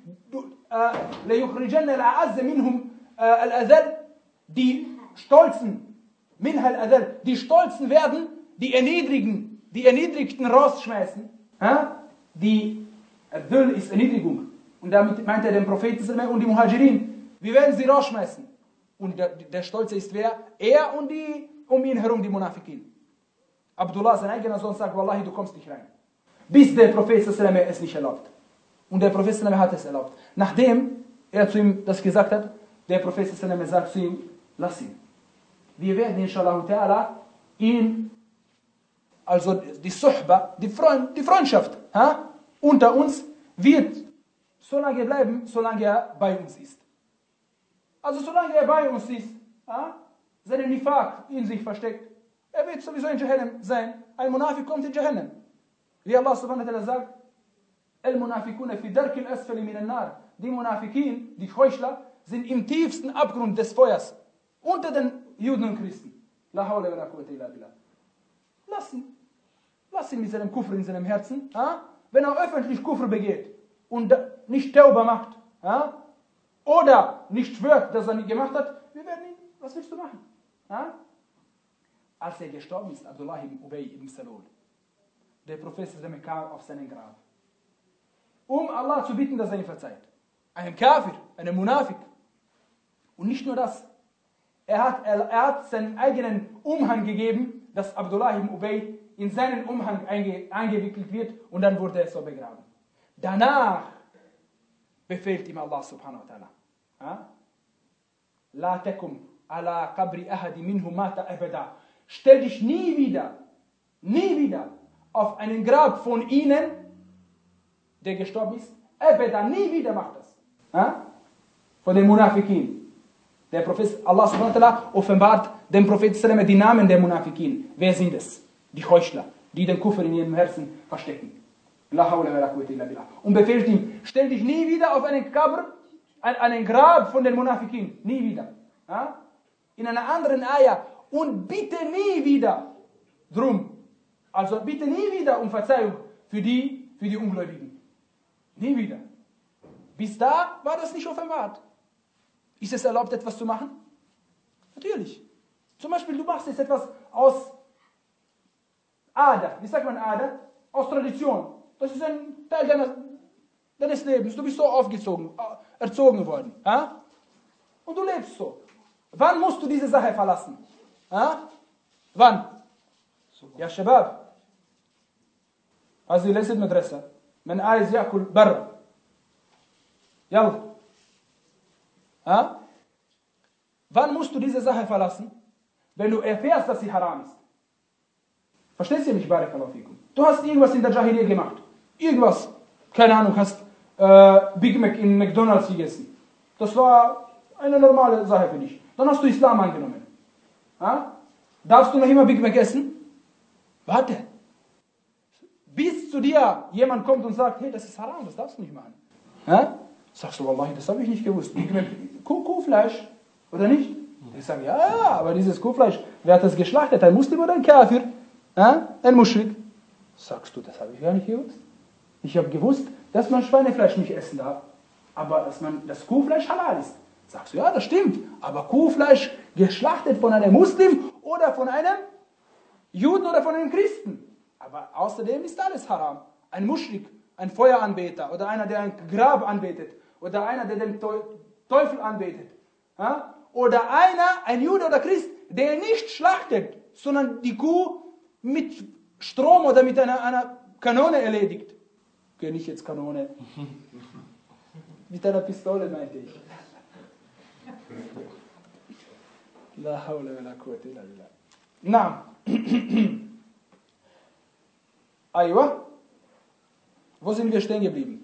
die Stolzen, die Stolzen werden, die Erniedrigen, die Erniedrigten rausschmeißen. Die Dhul ist Erniedrigung. Und damit meint er den Propheten und die Muhajirin. Wir werden sie rausschmeißen. Und der, der Stolze ist wer? Er und die um ihn herum, die Munafikin. Abdullah, sein eigener Sohn, sagt, Wallahi, du kommst nicht rein. Bis der Prophet es nicht erlaubt. Und der Prophet hat es erlaubt. Nachdem er zu ihm das gesagt hat, der Prophet sagt zu ihm, lass ihn. Wir werden inshallah ta'ala ihn, also die Suhba, die, Freund, die Freundschaft ha, unter uns wird so lange bleiben, solange er bei uns ist. Also solange er bei uns ist, ha, seine Nifaq in sich versteckt, er wird sowieso in Jahannam sein. Ein Munafik kommt in Jahannam. Wie Allah subhanahu wa ta'ala sagt, Al-Munafikuna fi darkil asfali minan nar. Die Munafikin, die Heuchler, sind im tiefsten Abgrund des Feuers. Unter den Juden und Christen. La hawla wa la quwwata illa billah. Lass ihn. Lass ihn mit seinem Kufr in seinem Herzen. Ha? Wenn er öffentlich Kufr begeht und nicht Tauba macht, ha? Oder nicht schwört, dass er nicht gemacht hat, wir werden ihn, was willst du machen? Ha? Als er gestorben ist, Abdullah ibn Ubay ibn Salul, der Prophet kam auf seinen Grab, um Allah zu bitten, dass er ihn verzeiht. Einem Kafir, einem Munafik. Und nicht nur das. Er hat, er, er hat seinen eigenen Umhang gegeben, dass Abdullah ibn Ubay in seinen Umhang einge, eingewickelt wird und dann wurde er so begraben. Danach befehlt ihm Allah subhanahu wa ta'ala. La takum ala qabri ahadi minhum mata abada. Stell dich nie wieder, nie wieder auf einen Grab von ihnen, der gestorben ist, er wird dann nie wieder macht das. Ja? Von den Munafikin. Der Prophet Allah subhanahu wa ta'ala offenbart dem Propheten die Namen der Munafikin. Wer sind es? Die Heuchler, die den Kufr in ihrem Herzen verstecken. Und befiehlt ihm, stell dich nie wieder auf einen Kabr, einen Grab von den Munafikin. Nie wieder. Ja? In einer anderen Ayah. Und bitte nie wieder drum. Also bitte nie wieder um Verzeihung für die, für die Ungläubigen. Nie wieder. Bis da war das nicht offenbart. Ist es erlaubt, etwas zu machen? Natürlich. Zum Beispiel, du machst jetzt etwas aus Ader. Wie sagt man Ader? Aus Tradition. Das ist ein Teil deines, deines Lebens. Du bist so aufgezogen, erzogen worden. Ja? Und du lebst so. Wann musst du diese Sache verlassen? Ja? Wann? Ja, Shabab. Also, ليست مدرسة. من عايز يأكل برا. يلا. Ja? Wann musst du diese Sache verlassen? Wenn du erfährst, dass sie haram ist. Verstehst du mich, Barakallahu fikum? Du hast irgendwas in der Jahiliya gemacht. Irgendwas. Keine Ahnung, hast äh, Big Mac in McDonald's gegessen. Das war eine normale Sache für dich. Dann hast du Islam angenommen. Ja? Darfst du noch immer Big Mac essen? Warte. Bis zu dir jemand kommt und sagt, hey, das ist haram, das darfst du nicht machen. Ja? Sagst du, Wallahi, das habe ich nicht gewusst. Big Mac, Kuh, Kuhfleisch, oder nicht? Ich sage, ja, ja, aber dieses Kuhfleisch, wer hat das geschlachtet? Ein Muslim oder ein Kafir? Ja? Ein Muschrik? Sagst du, das habe ich gar nicht gewusst. Ich habe gewusst, dass man Schweinefleisch nicht essen darf, aber dass man das Kuhfleisch halal ist. Sagst du, ja, das stimmt, aber Kuhfleisch geschlachtet von einem Muslim oder von einem Juden oder von einem Christen. Aber außerdem ist alles haram. Ein Muschrik, ein Feueranbeter oder einer, der ein Grab anbetet oder einer, der den Teufel anbetet. Ja? Oder einer, ein Jude oder Christ, der nicht schlachtet, sondern die Kuh mit Strom oder mit einer, einer Kanone erledigt. Okay, nicht jetzt Kanone. Mit einer Pistole meinte ich. La hawla wa la quwwata illa billah. Na. Aywa. Wo sind wir stehen geblieben?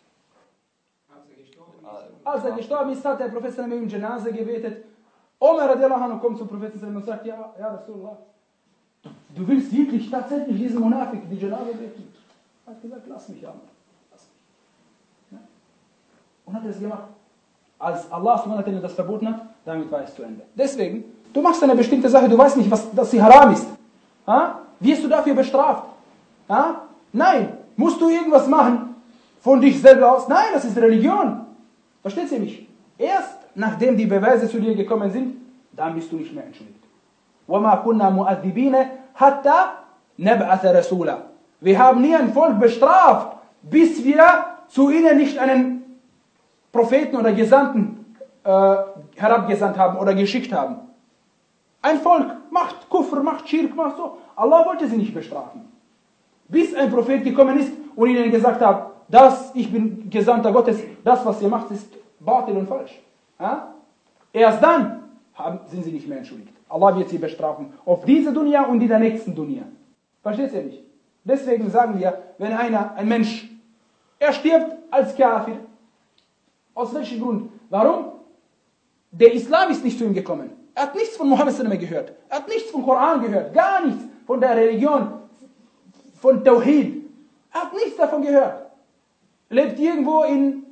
Als er gestorben ist, hat der Prophet im Janaze gebetet. Omar radiallahu anhu kommt zum Propheten und sagt, ja, ja, Rasulullah, du willst wirklich tatsächlich diesen Munafik, die Janaze beten? Er hat gesagt, lass mich an. Lass mich. Ja? Und hat er es gemacht. Als Allah subhanahu wa ta'ala das verboten hat, damit war es zu Ende. Deswegen, du machst eine bestimmte Sache, du weißt nicht, was, dass sie haram ist. Ha? Wirst du dafür bestraft? Ha? Nein. Musst du irgendwas machen von dich selber aus? Nein, das ist Religion. Versteht ihr mich? Erst nachdem die Beweise zu dir gekommen sind, dann bist du nicht mehr entschuldigt. وَمَا كُنَّا مُؤَذِّبِينَ حَتَّى نَبْعَثَ رَسُولًا. Wir haben nie ein Volk bestraft, bis wir zu ihnen nicht einen Propheten oder Gesandten äh, herabgesandt haben oder geschickt haben. Ein Volk macht Kufr, macht Schirk, macht so. Allah wollte sie nicht bestrafen. Bis ein Prophet gekommen ist und ihnen gesagt hat, das, ich bin Gesandter Gottes, das, was ihr macht, ist Batil und falsch. Ja? Erst dann haben, sind sie nicht mehr entschuldigt. Allah wird sie bestrafen. Auf diese Dunya und in der nächsten Dunya. Versteht ihr nicht? Deswegen sagen wir, wenn einer, ein Mensch, er stirbt als Kafir. Aus welchem Grund? Warum? Der Islam ist nicht zu ihm gekommen. Er hat nichts von Mohammed gehört. Er hat nichts vom Koran gehört. Gar nichts von der Religion. Von Tawhid. Er hat nichts davon gehört. Lebt irgendwo in...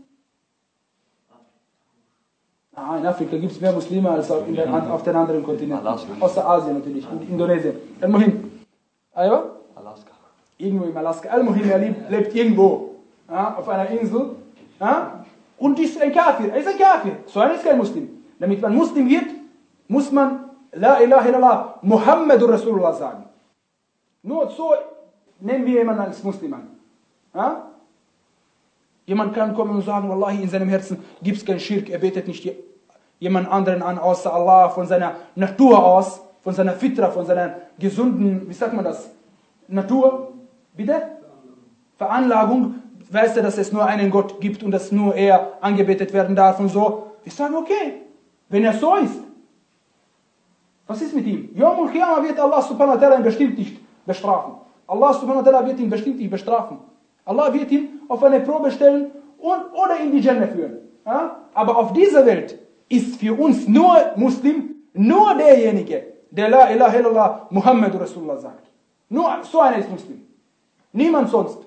Ah, in Afrika gibt es mehr Muslime als auf, in der, auf den anderen Kontinenten. Außer Asien natürlich. In Indonesien. Al-Muhim. Aywa?
Alaska.
Irgendwo in Alaska. Al-Muhim, er lebt, lebt irgendwo. Ja, auf einer Insel. Ja? Und ist ein Kafir. Er ist ein Kafir. So einer ist kein Muslim. Damit man Muslim wird, muss man La ilaha illallah Muhammadur Rasulullah sagen. Nur so nehmen wir jemanden als Muslim an. Ja? Jemand kann kommen und sagen, Wallahi, in seinem Herzen gibt es keinen Schirk, er betet nicht jemand anderen an, außer Allah, von seiner Natur aus, von seiner Fitra, von seiner gesunden, wie sagt man das, Natur, bitte? Veranlagung, weiß er, dass es nur einen Gott gibt und dass nur er angebetet werden darf und so. Wir sagen, okay, wenn er so ist, was ist mit ihm? Yawmul Qiyamah wird Allah subhanahu wa ta'ala ihn bestimmt nicht bestrafen. Allah subhanahu wa ta'ala wird ihn bestimmt nicht bestrafen. Allah wird ihn auf eine Probe stellen und, oder in die Jannah führen. Ja? Aber auf dieser Welt ist für uns nur Muslim, nur derjenige, der La ilaha illallah Muhammad Rasulullah sagt. Nur so einer ist Muslim. Niemand sonst.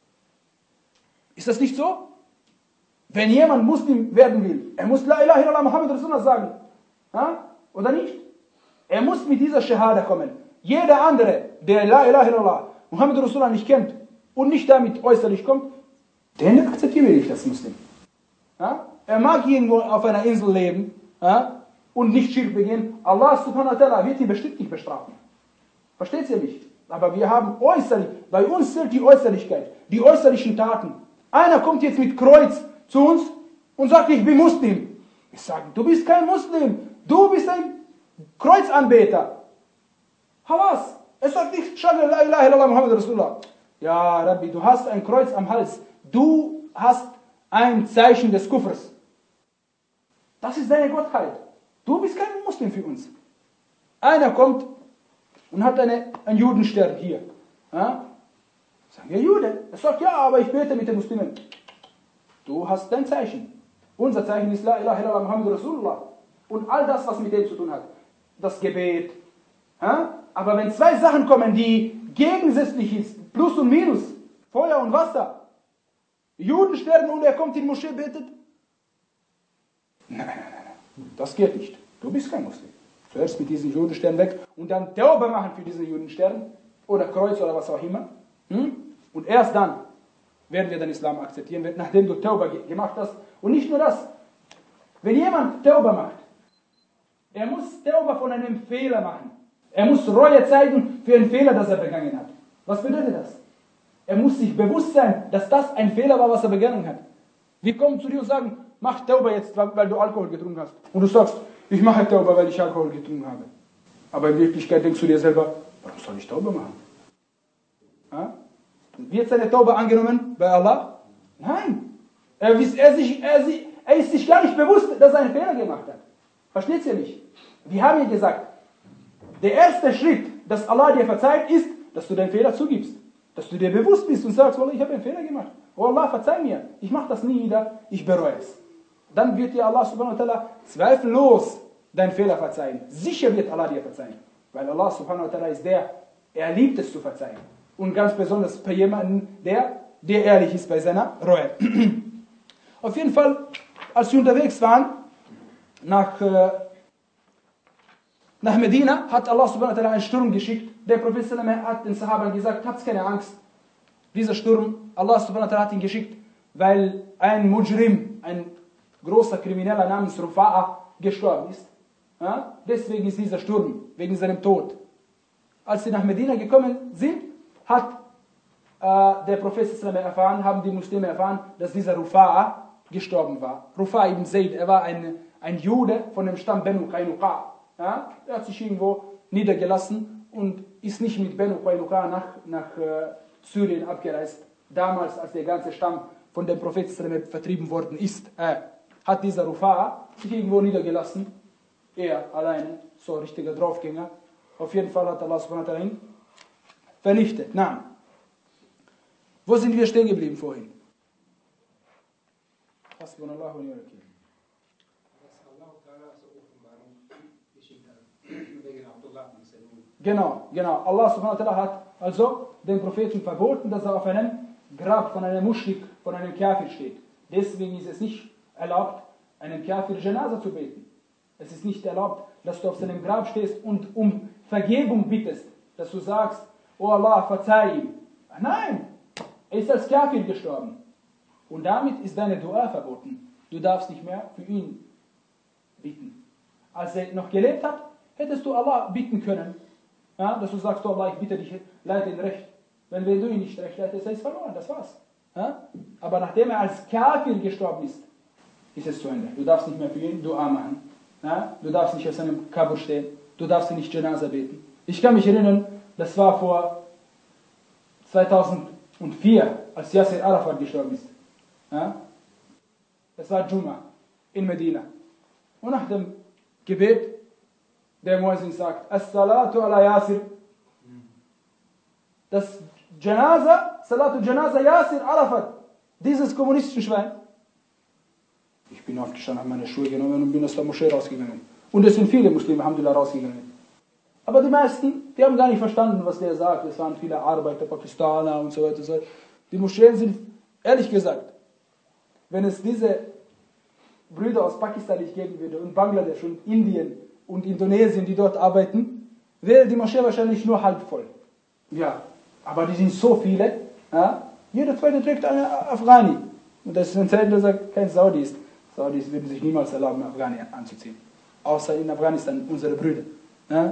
Ist das nicht so? Wenn jemand Muslim werden will, er muss La ilaha illallah Muhammad Rasulullah sagen. Ja? Oder nicht? Er muss mit dieser Shahada kommen. Jeder andere, der La ilaha illallah Muhammad Rasulullah nicht kennt und nicht damit äußerlich kommt, den akzeptieren wir nicht als Muslim. Ja? Er mag irgendwo auf einer Insel leben, ja? Und nicht Schirk begehen. Allah subhanahu wa ta'ala wird ihn bestimmt nicht bestrafen. Versteht ihr nicht? Aber wir haben äußerlich, bei uns zählt die Äußerlichkeit, die äußerlichen Taten. Einer kommt jetzt mit Kreuz zu uns und sagt, ich bin Muslim. Ich sage, du bist kein Muslim, du bist ein Kreuzanbeter. Hawas. Er sagt nicht, Shahada la ilaha illallah Muhammad Rasulullah. Ja, Rabbi, du hast ein Kreuz am Hals. Du hast ein Zeichen des Kufrs. Das ist deine Gottheit. Du bist kein Muslim für uns. Einer kommt und hat eine, einen Judenstern hier. Ja? Sagen wir Jude. Er sagt, ja, aber ich bete mit den Muslimen. Du hast dein Zeichen. Unser Zeichen ist La ilaha illallah Muhammad Rasulullah. Und all das, was mit dem zu tun hat. Das Gebet. Ja? Aber wenn zwei Sachen kommen, die gegensätzlich ist, Plus und Minus, Feuer und Wasser, Juden sterben und er kommt in die Moschee, betet. Nein, nein, nein, nein. Das geht nicht. Du bist kein Muslim. Zuerst mit diesen Judenstern weg und dann Tauba machen für diesen Judenstern oder Kreuz oder was auch immer. Hm? Und erst dann werden wir den Islam akzeptieren, nachdem du Tauba gemacht hast. Und nicht nur das. Wenn jemand Tauba macht, er muss Tauba von einem Fehler machen. Er muss Reue zeigen für einen Fehler, das er begangen hat. Was bedeutet das? Er muss sich bewusst sein, dass das ein Fehler war, was er begangen hat. Wir kommen zu dir und sagen, mach Tauba jetzt, weil du Alkohol getrunken hast. Und du sagst, ich mache Tauba, weil ich Alkohol getrunken habe. Aber in Wirklichkeit denkst du dir selber, warum soll ich Tauba machen? Ja? Wird seine Tauba angenommen bei Allah? Nein. Er, er, sich, er, er ist sich gar nicht bewusst, dass er einen Fehler gemacht hat. Versteht ihr nicht? Wir haben ja gesagt, der erste Schritt, dass Allah dir verzeiht, ist, dass du den Fehler zugibst. Dass du dir bewusst bist und sagst, ich habe einen Fehler gemacht. Oh Allah, verzeih mir. Ich mache das nie wieder. Ich bereue es. Dann wird dir Allah subhanahu wa ta'ala zweifellos deinen Fehler verzeihen. Sicher wird Allah dir verzeihen. Weil Allah subhanahu wa ta'ala ist der, er liebt es zu verzeihen. Und ganz besonders bei jemandem, der, der ehrlich ist bei seiner Reue. Auf jeden Fall, als wir unterwegs waren, nach, äh, nach Medina, hat Allah subhanahu wa ta'ala einen Sturm geschickt. Der Prophet hat den Sahabern gesagt, habt keine Angst. Dieser Sturm, Allah subhanahu wa ta'ala hat ihn geschickt, weil ein Mujrim, ein großer Krimineller namens Rufa'a gestorben ist. Ja? Deswegen ist dieser Sturm, wegen seinem Tod. Als sie nach Medina gekommen sind, hat äh, der Prophet erfahren, haben die Muslime erfahren, dass dieser Rufa'a gestorben war. Rufa'a ibn Zayd, er war ein, ein Jude von dem Stamm Banu Qaynuqa. Ja? Er hat sich irgendwo niedergelassen und ist nicht mit Banu Qaynuqa nach, nach äh, Syrien abgereist. Damals, als der ganze Stamm von dem Prophet vertrieben worden ist, äh, hat dieser Rufa'a sich irgendwo niedergelassen. Er alleine, so ein richtiger Draufgänger. Auf jeden Fall hat Allah subhanahu wa ta'ala ihn vernichtet. Na, wo sind wir stehen geblieben vorhin? Hasbunallahu wa ni'mal wakeel. Genau, genau. Allah subhanahu wa ta'ala hat also den Propheten verboten, dass er auf einem Grab von einem Muschrik, von einem Kafir steht. Deswegen ist es nicht erlaubt, einem Kafir Janaza zu beten. Es ist nicht erlaubt, dass du auf seinem Grab stehst und um Vergebung bittest. Dass du sagst, oh Allah, verzeih ihm. Nein, er ist als Kafir gestorben. Und damit ist deine Dua verboten. Du darfst nicht mehr für ihn bitten. Als er noch gelebt hat, hättest du Allah bitten können. Ja, dass du sagst, oh Allah, ich bitte dich, leite ihn recht. Wenn, wenn du ihn nicht recht leitest, er ist verloren, das war's. Ja? Aber nachdem er als Kafir gestorben ist, ist es zu Ende. Du darfst nicht mehr für ihn Dua machen. Ja? Du darfst nicht auf seinem Kabur stehen. Du darfst ihn nicht Janaza beten. Ich kann mich erinnern, das war vor zweitausendvier, als Yasser Arafat gestorben ist. Ja? Das war Juma in Medina. Und nach dem Gebet, der Muezzin sagt, As-salatu ala Yasir. Das Janaza, Salatu Janaza Yasir Arafat, dieses kommunistische Schwein. Ich bin aufgestanden, habe meine Schuhe genommen und bin aus der Moschee rausgegangen. Und es sind viele Muslime, Alhamdulillah, rausgegangen. Aber die meisten, die haben gar nicht verstanden, was der sagt. Es waren viele Arbeiter, Pakistaner und so weiter. Und so weiter. Die Moscheen sind, ehrlich gesagt, wenn es diese Brüder aus Pakistan nicht geben würde und Bangladesch und Indien und Indonesien, die dort arbeiten, wäre die Moschee wahrscheinlich nur halb voll. Ja, aber die sind so viele. Ja? Jeder zweite trägt eine Afghani. Und das ist ein Zeichen, dass er kein Saudi ist. Saudis würden sich niemals erlauben, Afghani anzuziehen. Außer in Afghanistan, unsere Brüder. Ja?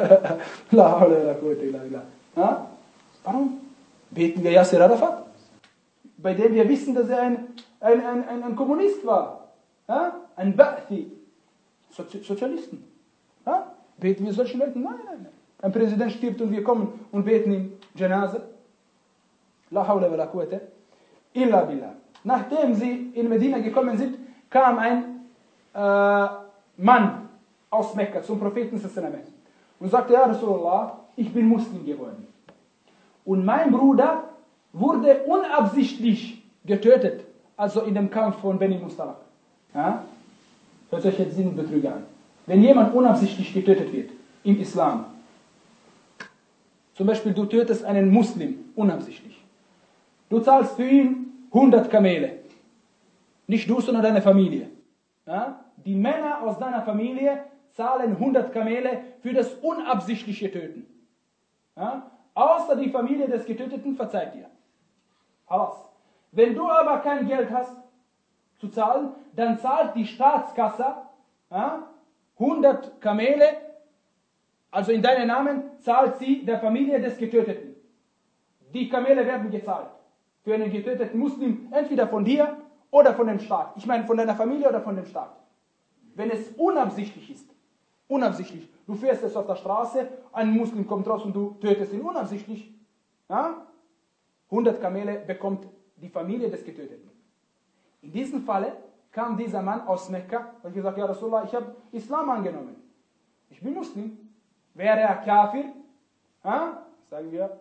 Ja? Warum beten wir Yasser Arafat? Bei dem wir wissen, dass er ein, ein, ein, ein, ein Kommunist war. Ja? Ein Ba'thi. Sozi Sozialisten. Ja? Beten wir solchen Leuten? Nein, nein, nein. Ein Präsident stirbt und wir kommen und beten ihm Janaza. La hawla wa la quwwata illa billah. Nachdem sie in Medina gekommen sind, kam ein äh, Mann aus Mekka zum Propheten und sagte, ja Rasulullah, ich bin Muslim geworden. Und mein Bruder wurde unabsichtlich getötet, also in dem Kampf von Beni Mustalaq. Ja? Hört euch jetzt den Betrüger an. Wenn jemand unabsichtlich getötet wird, im Islam, zum Beispiel du tötest einen Muslim unabsichtlich, du zahlst für ihn hundert Kamele. Nicht du, sondern deine Familie. Ja? Die Männer aus deiner Familie zahlen hundert Kamele für das unabsichtliche Töten. Ja? Außer die Familie des Getöteten verzeiht dir. Halas. Wenn du aber kein Geld hast zu zahlen, dann zahlt die Staatskasse ja, hundert Kamele, also in deinem Namen zahlt sie der Familie des Getöteten. Die Kamele werden gezahlt. Für einen getöteten Muslim, entweder von dir oder von dem Staat. Ich meine, von deiner Familie oder von dem Staat. Wenn es unabsichtlich ist, unabsichtlich, du fährst es auf der Straße, ein Muslim kommt raus und du tötest ihn unabsichtlich, ja? hundert Kamele bekommt die Familie des Getöteten. In diesem Falle kam dieser Mann aus Mekka und hat gesagt, ja Rasulullah, ich habe Islam angenommen. Ich bin Muslim. Wäre er Kafir? Ja? Sagen wir,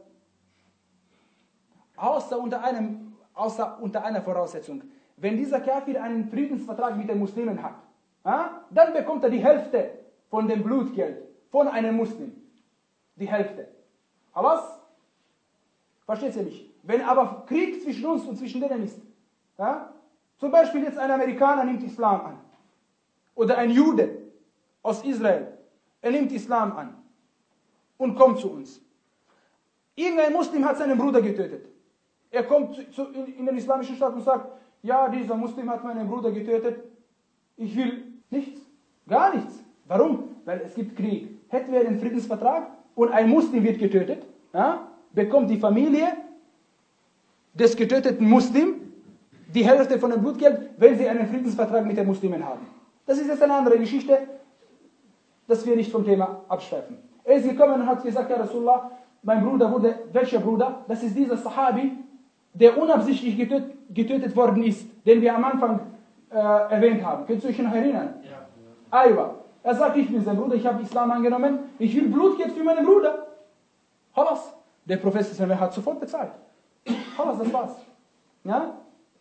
außer unter, einem, außer unter einer Voraussetzung. Wenn dieser Kafir einen Friedensvertrag mit den Muslimen hat, ja, dann bekommt er die Hälfte von dem Blutgeld von einem Muslim. Die Hälfte. Aber versteht ihr nicht? Wenn aber Krieg zwischen uns und zwischen denen ist, ja, zum Beispiel jetzt ein Amerikaner nimmt Islam an, oder ein Jude aus Israel, er nimmt Islam an und kommt zu uns. Irgendein Muslim hat seinen Bruder getötet. Er kommt zu, zu, in, in den islamischen Staat und sagt, ja, dieser Muslim hat meinen Bruder getötet, ich will nichts, gar nichts. Warum? Weil es gibt Krieg. Hätten wir einen Friedensvertrag und ein Muslim wird getötet, ja, bekommt die Familie des getöteten Muslim die Hälfte von dem Blutgeld, wenn sie einen Friedensvertrag mit den Muslimen haben. Das ist jetzt eine andere Geschichte, dass wir nicht vom Thema abschweifen. Er ist gekommen und hat gesagt, ja Rasulullah, mein Bruder wurde, welcher Bruder? Das ist dieser Sahabi, der unabsichtlich getötet, getötet worden ist, den wir am Anfang äh, erwähnt haben. Könnt ihr euch noch erinnern? Ja. Aywa. Er sagt, ich bin sein Bruder, ich habe Islam angenommen, ich will Blutgeld für meinen Bruder. Halas. Der Prophet hat sofort bezahlt. Halas, das war's. Ja?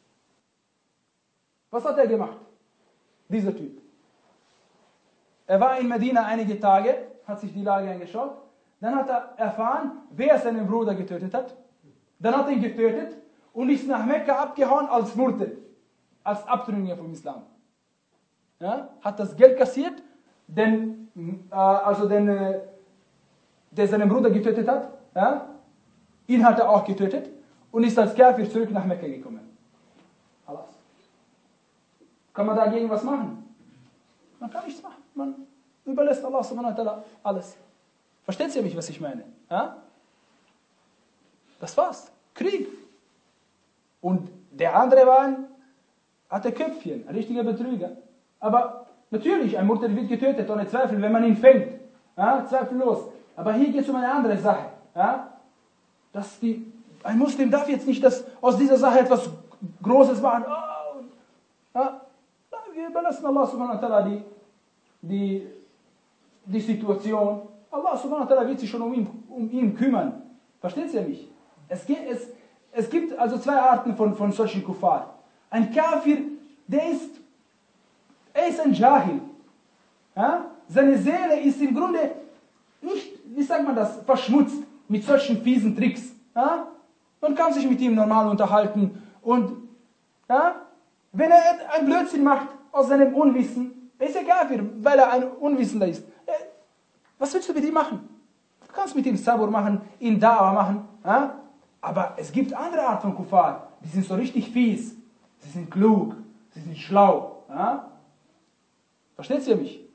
Was hat er gemacht? Dieser Typ. Er war in Medina einige Tage, hat sich die Lage angeschaut, dann hat er erfahren, wer seinen Bruder getötet hat. Dann hat er ihn getötet und ist nach Mekka abgehauen als Murtad, als Abtrünniger vom Islam. Ja? Hat das Geld kassiert, den, äh, also den, äh, der seinen Bruder getötet hat, ja? Ihn hat er auch getötet und ist als Kafir zurück nach Mekka gekommen. Alles. Kann man dagegen was machen? Man kann nichts machen. Man überlässt Allah subhanahu wa ta'ala alles. Versteht ihr mich, was ich meine? Ja? Das war's. Krieg. Und der andere war ein, hatte Köpfchen, ein richtiger Betrüger. Aber natürlich, ein Murtad wird getötet, ohne Zweifel, wenn man ihn fängt. Ja? Zweifellos. Aber hier geht es um eine andere Sache. Ja? Dass die, ein Muslim darf jetzt nicht dass aus dieser Sache etwas Großes machen. Oh, ja? Wir überlassen Allah subhanahu wa ta'ala die, die, die Situation. Allah subhanahu wa ta'ala wird sich schon um ihn, um ihn kümmern. Versteht ihr mich? Es gibt, es, es gibt also zwei Arten von, von solchen Kuffar. Ein Kafir, der ist, er ist ein Jahil. Ja? Seine Seele ist im Grunde nicht, wie sagt man das, verschmutzt mit solchen fiesen Tricks. Ja? Man kann sich mit ihm normal unterhalten und ja? Wenn er ein Blödsinn macht aus seinem Unwissen, ist er Kafir, weil er ein Unwissender ist. Was willst du mit ihm machen? Du kannst mit ihm Sabur machen, ihn Da'wah machen. Ja? Aber es gibt andere Art von Kuffar, die sind so richtig fies. Sie sind klug, sie sind schlau. Ja? Versteht ihr mich?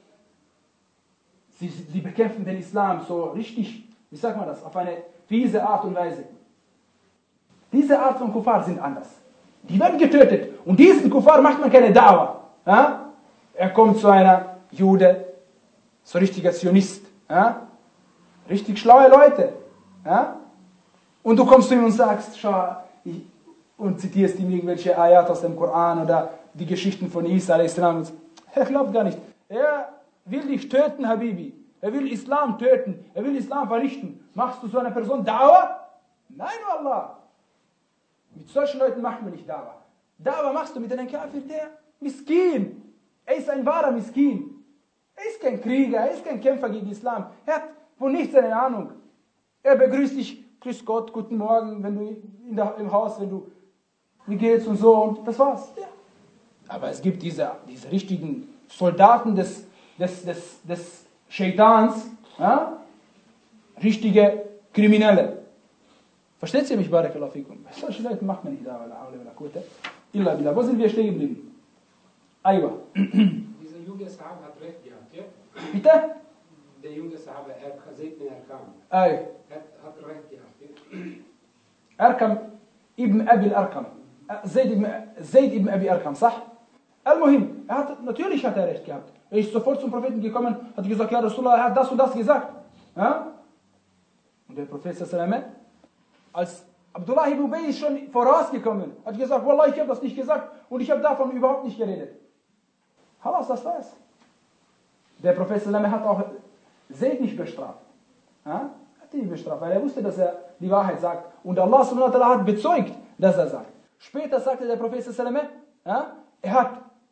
Sie, sie bekämpfen den Islam so richtig, wie sagt man das, auf eine fiese Art und Weise. Diese Art von Kuffar sind anders. Die werden getötet. Und diesen Kuffar macht man keine Da'wah. Ja? Er kommt zu einer Jude, so richtiger Zionist. Ja? Richtig schlaue Leute. Ja? Und du kommst zu ihm und sagst, schau, ich, und zitierst ihm irgendwelche Ayat aus dem Koran oder die Geschichten von Isa a s. Er glaubt gar nicht. Er will dich töten, Habibi. Er will Islam töten. Er will Islam vernichten. Machst du so einer Person Da'wah? Nein, Allah. Mit solchen Leuten macht man nicht Da'wah. Da'wah machst du mit einem Kafir, der Miskin. Er ist ein wahrer Miskin. Er ist kein Krieger, er ist kein Kämpfer gegen Islam. Er hat von nichts eine Ahnung. Er begrüßt dich, grüß Gott, guten Morgen, wenn du in der, im Haus, wenn du, wie geht's und so, und das war's. Ja. Aber es gibt diese, diese richtigen Soldaten des, des, des, des Shaitans, ja? Richtige Kriminelle. Versteht ihr mich, Barakallahu fikum? Solche Leute macht man nicht da, illa billah. Wo sind wir stehen geblieben? Aywa.
Dieser junge Sahaba hat recht gehabt, ja?
Bitte?
Der junge Sahaba, er Zayd bin Arkam.
Ay.
Er hat recht gehabt, ja?
Arkam ibn Abi Arkam. Zayd ibn, Zayd ibn Abi Arkam, صح? Al-Muhim, er hat, natürlich hat er recht gehabt. Er ist sofort zum Propheten gekommen, hat gesagt, ja Rasulullah, er hat das und das gesagt. Ja? Und der Prophet sallallahu als Abdullah ibn Ubay ist schon vorausgekommen, hat gesagt, Wallah, ich habe das nicht gesagt und ich habe davon überhaupt nicht geredet. Halas, das war's. Der Prophet sallallahu hat auch Zayd nicht bestraft. Ja? Hat ihn nicht bestraft, weil er wusste, dass er die Wahrheit sagt. Und Allah subhanahu wa ta'ala hat bezeugt, dass er sagt. Später sagte der Prophet sallallahu ja, er hat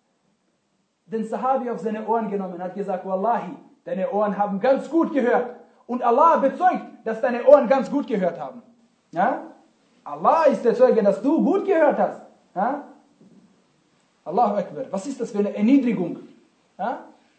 den Sahabi auf seine Ohren genommen und hat gesagt, Wallahi, deine Ohren haben ganz gut gehört. Und Allah bezeugt, dass deine Ohren ganz gut gehört haben. Ja? Allah ist der Zeuge, dass du gut gehört hast. Ja? Allahu Akbar. Was ist das für eine Erniedrigung? Ja?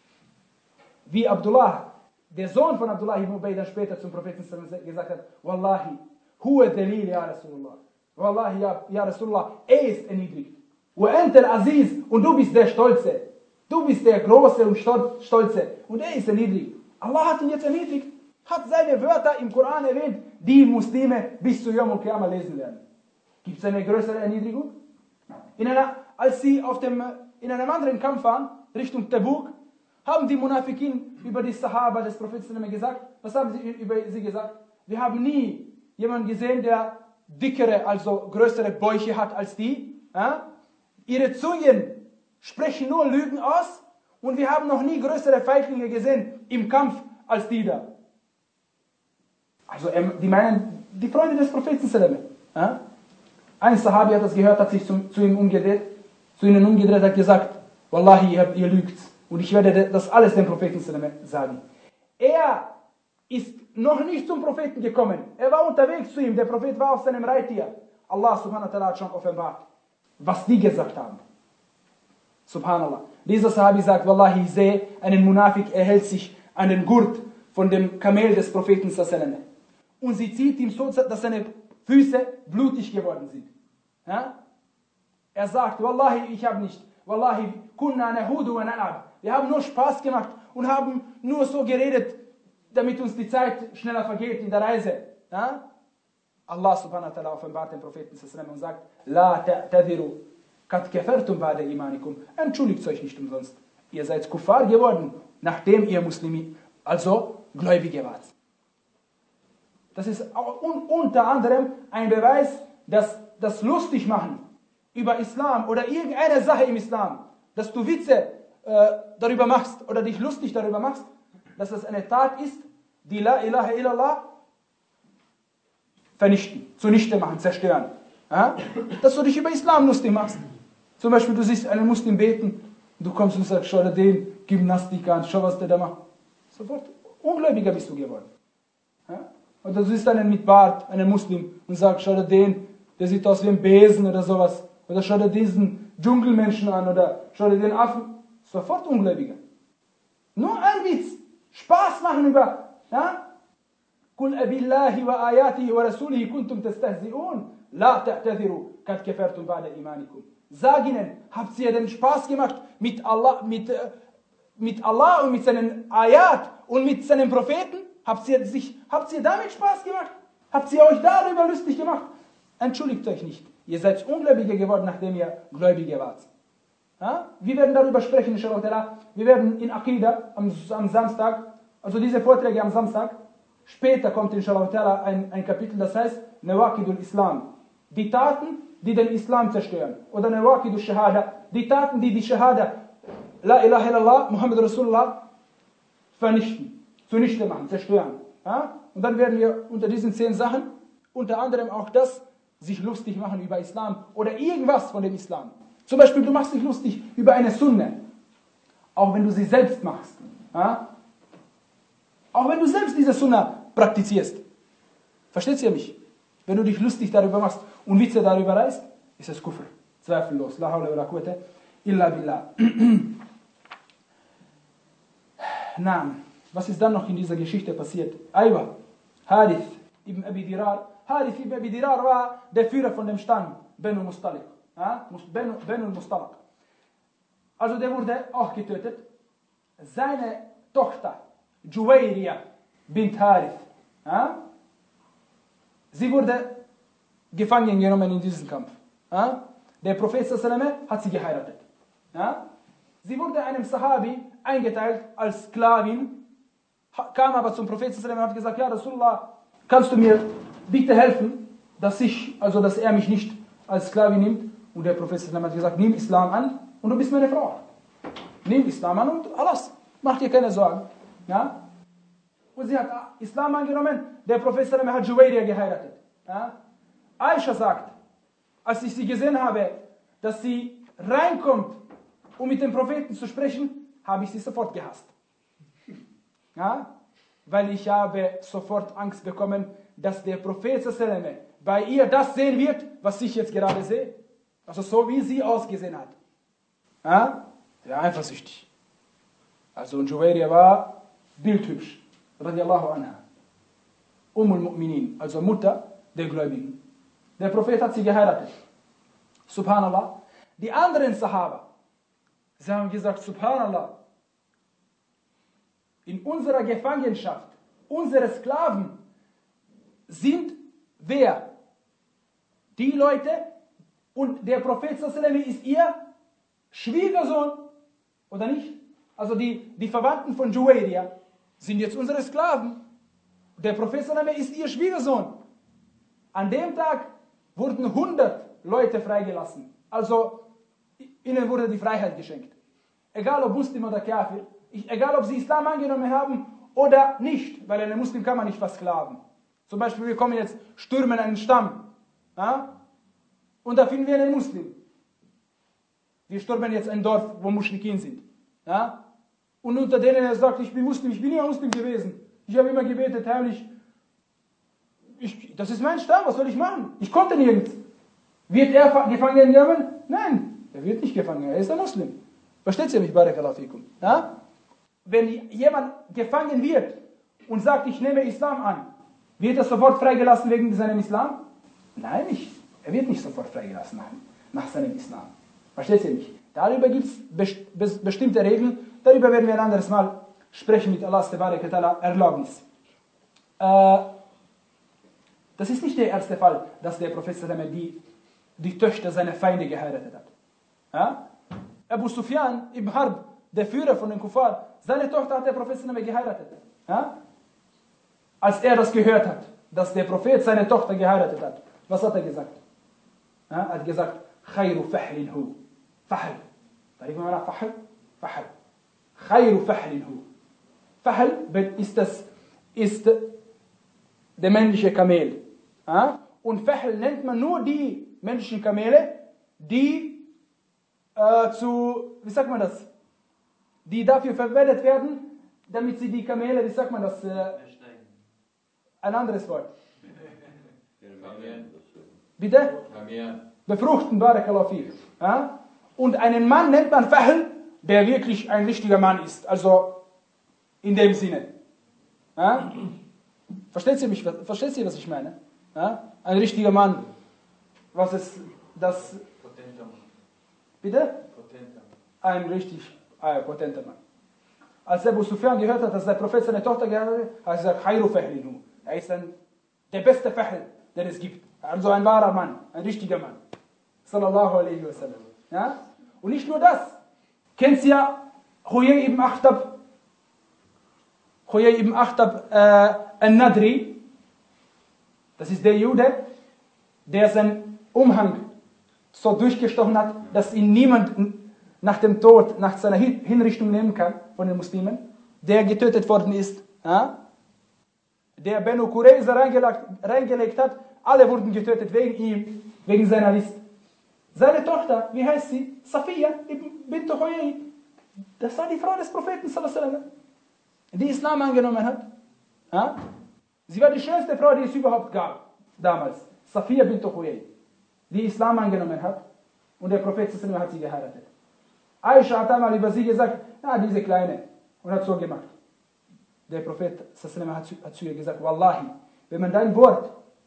Wie Abdullah, der Sohn von Abdullah ibn Ubay, dann später zum Propheten gesagt hat, Wallahi, huwa dalil ya Rasulullah. Wallahi, ya, ya Rasulullah, er ist erniedrigt. Wa anta al-Aziz, und du bist der Stolze. Du bist der Große und Stolze. Und er ist erniedrigt. Allah hat ihn jetzt erniedrigt. Hat seine Wörter im Koran erwähnt, die Muslime bis zu Yom al-Qiyamah lesen werden. Gibt es eine größere Erniedrigung? In einer, als sie auf dem, in einem anderen Kampf waren, Richtung Tabuk, haben die Munafikin über die Sahaba des Propheten gesagt. Was haben sie über sie gesagt? Wir haben nie jemanden gesehen, der dickere, also größere Bäuche hat als die. Ja? Ihre Zungen sprechen nur Lügen aus und wir haben noch nie größere Feiglinge gesehen im Kampf als die da. Also die meinen, die Freunde des Propheten. Ja? Ein Sahabi hat das gehört, hat sich zum, zu ihm umgedreht, zu ihnen umgedreht, hat gesagt, Wallahi, ihr, ihr lügt. Und ich werde das alles dem Propheten sagen. Er ist noch nicht zum Propheten gekommen. Er war unterwegs zu ihm. Der Prophet war auf seinem Reittier. Allah subhanahu wa ta'ala hat schon offenbart, was die gesagt haben. Subhanallah. Dieser Sahabi sagt, Wallahi, ich sehe einen Munafik, er hält sich an den Gurt von dem Kamel des Propheten sallallahu. Und sie zieht ihm so, dass seine Füße blutig geworden sind. Ja? Er sagt, Wallahi, ich habe nicht. Wallahi, kunna nahudu wa nal'ab. Wir haben nur Spaß gemacht und haben nur so geredet, damit uns die Zeit schneller vergeht in der Reise. Ja? Allah subhanahu wa ta'ala offenbart den Propheten sallallahu und sagt, La ta'tadiru, kat kafartum ba'da imanikum. Entschuldigt euch nicht umsonst. Ihr seid Kuffar geworden, nachdem ihr Muslimi, also Gläubige wart. Das ist un unter anderem ein Beweis, dass das Lustigmachen über Islam oder irgendeine Sache im Islam, dass du Witze äh, darüber machst oder dich lustig darüber machst, dass das eine Tat ist, die La ilaha illallah vernichten, zunichte machen, zerstören. Ja? Dass du dich über Islam lustig machst. Zum Beispiel, du siehst einen Muslim beten, du kommst und sagst, schau dir den Gymnastik an, schau, was der da macht. Sofort ungläubiger bist du geworden. Ja? Oder du siehst einen mit Bart, einen Muslim, und sagst, schau dir den, der sieht aus wie ein Besen oder sowas. Oder schau dir diesen Dschungelmenschen an, oder schau dir den Affen. Sofort ungläubiger. Nur ein Witz. Spaß machen über, ja? قُلْ أَبِ اللَّهِ وَآيَاتِهِ وَرَسُولِهِ كُنْتُمْ تَسْتَهْزِئُونَ لَا تَعْتَذِرُوا قَدْ كَفَرْتُمْ بَعْدَ إِيمَانِكُمْ. Sag ihnen, habt ihr den Spaß gemacht mit Allah, mit, mit Allah und mit seinen Ayat und mit seinen Propheten? Habt ihr, sich, habt ihr damit Spaß gemacht? Habt ihr euch darüber lustig gemacht? Entschuldigt euch nicht. Ihr seid Ungläubige geworden, nachdem ihr Gläubige wart. Ja? Wir werden darüber sprechen, inshallah. Wir werden in Aqidah am, am Samstag, also diese Vorträge am Samstag, später kommt inshallah ein, ein Kapitel, das heißt Nawaqidul Islam. Die Taten, die den Islam zerstören. Oder Nawaqidul Shahada. Die Taten, die die Shahada, La ilaha illallah, Muhammad Rasulullah, vernichten, zunichte machen, zerstören. Ja? Und dann werden wir unter diesen zehn Sachen, unter anderem auch das, sich lustig machen über Islam oder irgendwas von dem Islam. Zum Beispiel, du machst dich lustig über eine Sunne, auch wenn du sie selbst machst. Ja? Auch wenn du selbst diese Sunna praktizierst. Versteht ihr mich? Wenn du dich lustig darüber machst und Witze darüber reißt, ist es Kufr. Zweifellos. La hawla wa la quwwata illa billah. Na, was ist dann noch in dieser Geschichte passiert? Aywa, Harith ibn Abi Dirar. Harith ibn Abi Dirar war der Führer von dem Stamm Banu Mustaliq. Ja? Banu, Banu Mustaliq. Also der wurde auch getötet. Seine Tochter Juwayriya bint Harith. Ja? Sie wurde gefangen genommen in diesem Kampf. Ja? Der Prophet sallallahu hat sie geheiratet. Ja? Sie wurde einem Sahabi eingeteilt als Sklavin, kam aber zum Prophet sallallahu und hat gesagt, ja Rasulullah, kannst du mir bitte helfen, dass ich, also dass er mich nicht als Sklavin nimmt? Und der Prophet sallallahu hat gesagt, nimm Islam an und du bist meine Frau. Nimm Islam an und alles, mach dir keine Sorgen. Ja? Und sie hat Islam angenommen, der Prophet sallallahu hat Juwayriya geheiratet. Ja? Aisha sagt, als ich sie gesehen habe, dass sie reinkommt, um mit dem Propheten zu sprechen, habe ich sie sofort gehasst. Ja? Weil ich habe sofort Angst bekommen, dass der Prophet sallallahu bei ihr das sehen wird, was ich jetzt gerade sehe. Also so wie sie ausgesehen hat. Ja? Ja, eifersüchtig. Also und Juwayriya war bildhübsch. Radiallahu anha. Ummul Mu'minin, also Mutter der Gläubigen. Der Prophet hat sie geheiratet. Subhanallah. Die anderen Sahaba, sie haben gesagt, Subhanallah, in unserer Gefangenschaft, unsere Sklaven sind wer? Die Leute, und der Prophet sallallahu ist ihr Schwiegersohn, oder nicht? Also die, die Verwandten von Juwayriya sind jetzt unsere Sklaven. Der Prophet sallallahu ist ihr Schwiegersohn. An dem Tag wurden hundert Leute freigelassen. Also ihnen wurde die Freiheit geschenkt. Egal ob Muslim oder Kafir, egal ob sie Islam angenommen haben oder nicht, weil ein Muslim kann man nicht versklaven. Zum Beispiel, wir kommen jetzt, stürmen einen Stamm, ja? Und da finden wir einen Muslim. Wir stürmen jetzt ein Dorf, wo Muschrikin sind. Ja? Und unter denen er sagt, ich bin Muslim, ich bin immer Muslim gewesen. Ich habe immer gebetet, heimlich. Ich, das ist mein Stamm, was soll ich machen? Ich konnte nirgends. Wird er gefangen genommen? Nein, er wird nicht gefangen, er ist ein Muslim. Versteht ihr mich, Barakallahu fikum? Ja? Wenn jemand gefangen wird und sagt, ich nehme Islam an, wird er sofort freigelassen wegen seinem Islam? Nein, nicht. Er wird nicht sofort freigelassen nach, nach seinem Islam. Versteht ihr mich? Darüber gibt es bestimmte Regeln, darüber werden wir ein anderes Mal sprechen mit Allahs Erlaubnis. Äh, das ist nicht der erste Fall, dass der Prophet die, die Töchter seiner Feinde geheiratet hat. Ja? Abu Sufyan ibn Harb, der Führer von den Kuffar, seine Tochter hat der Prophet geheiratet. Ja? Als er das gehört hat, dass der Prophet seine Tochter geheiratet hat, was hat er gesagt? Ja? Er hat gesagt, Khayru fahlin hu. Fahl. Darf man nach Fahl? Fahl. Khayru fahlin hu. Fahl ist, das, ist der männliche Kamel. Ja? Und Fahl nennt man nur die menschlichen Kamele, die äh, zu, wie sagt man das, die dafür verwendet werden, damit sie die Kamele, wie sagt man das, äh, ein anderes Wort. Bitte? Befruchten, Barakallahu fik. Ja? Und einen Mann nennt man Fahl, der wirklich ein richtiger Mann ist. Also in dem Sinne. Ja? Versteht ihr mich? Versteht ihr, was ich meine? Ja? Ein richtiger Mann. Was ist das?
Potenter Mann.
Bitte?
Potenter.
Ein richtig äh, potenter Mann. Als Abu Sufyan gehört hat, dass der Prophet seine Tochter geheiratet hat, hat er gesagt, Khairu Fahlinu. Er ist ein, der beste Fahl, den es gibt. Also ein wahrer Mann, ein richtiger Mann. Sallallahu alaihi wasallam. Ja? Und nicht nur das. Kennt ihr Huyay ibn Akhtab? Huyay ibn Akhtab äh, al-Nadri. Das ist der Jude, der seinen Umhang so durchgestochen hat, dass ihn niemand nach dem Tod, nach seiner Hinrichtung nehmen kann von den Muslimen, der getötet worden ist, ja? Der Benu Qurayza reingelegt, reingelegt hat, alle wurden getötet wegen ihm, wegen seiner List. Seine Tochter, wie heißt sie? Safiya ibn bint Huyay. Das war die Frau des Propheten, sallallahu alaihi wasallam, die Islam angenommen hat. Ja? Sie war die schönste Frau, die es überhaupt gab, damals. Safiya bint Huyay, die Islam angenommen hat. Und der Prophet sallallahu alaihi wasallam hat sie geheiratet. Aisha hat einmal über sie gesagt, ja, diese Kleine. Und hat so gemacht. Der Prophet sallallahu alaihi wasallam hat zu ihr gesagt, Wallahi, wenn man dein Wort,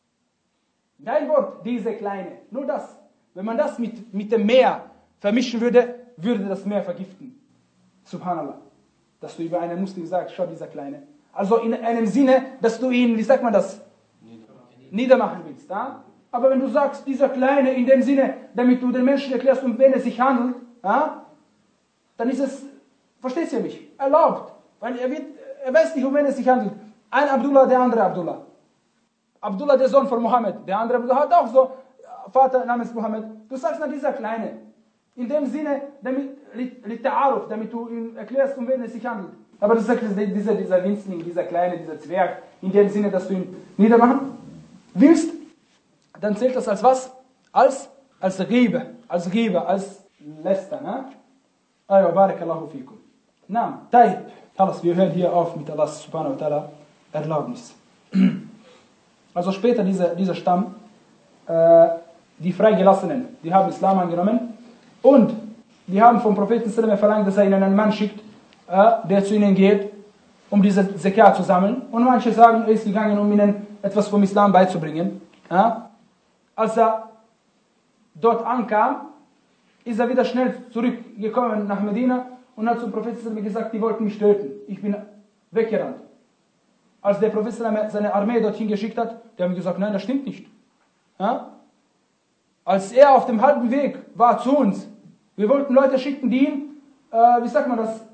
dein Wort, diese Kleine, nur das, wenn man das mit, mit dem Meer vermischen würde, würde das Meer vergiften. Subhanallah. Dass du über einen Muslim sagst, schau, dieser Kleine. Also in einem Sinne, dass du ihn, wie sagt man das? Niedermachen willst. Ja? Aber wenn du sagst, dieser Kleine, in dem Sinne, damit du den Menschen erklärst, um wen es sich handelt, ja? Dann ist es, verstehst du mich, erlaubt. Weil er, wird, er weiß nicht, um wen es sich handelt. Ein Abdullah, der andere Abdullah. Abdullah, der Sohn von Mohammed. Der andere Abdullah hat auch so Vater namens Mohammed. Du sagst nach dieser Kleine. In dem Sinne, damit, damit du ihm erklärst, um wen es sich handelt. Aber du sagst, dieser, dieser Winzling, dieser Kleine, dieser Zwerg, in dem Sinne, dass du ihn niedermachen willst, dann zählt das als was? Als, als Riebe, als Riebe, als Lästern. Ne? Aywa, barakallahu fikum. Na, Taib. Alles, wir hören hier auf mit Allah subhanahu wa ta'ala Erlaubnis. Also später dieser, dieser Stamm, äh, die Freigelassenen, die haben Islam angenommen und die haben vom Propheten verlangt, dass er ihnen einen Mann schickt, äh, der zu ihnen geht, um diese Zakat zu sammeln. Und manche sagen, er ist gegangen, um ihnen etwas vom Islam beizubringen. Äh. Als er dort ankam, ist er wieder schnell zurückgekommen nach Medina und hat zum Propheten gesagt, die wollten mich töten. Ich bin weggerannt. Als der Prophet seine Armee dorthin geschickt hat, die haben gesagt, nein, das stimmt nicht. Ja? Als er auf dem halben Weg war zu uns, wir wollten Leute schicken, die ihn, äh, wie sagt man das,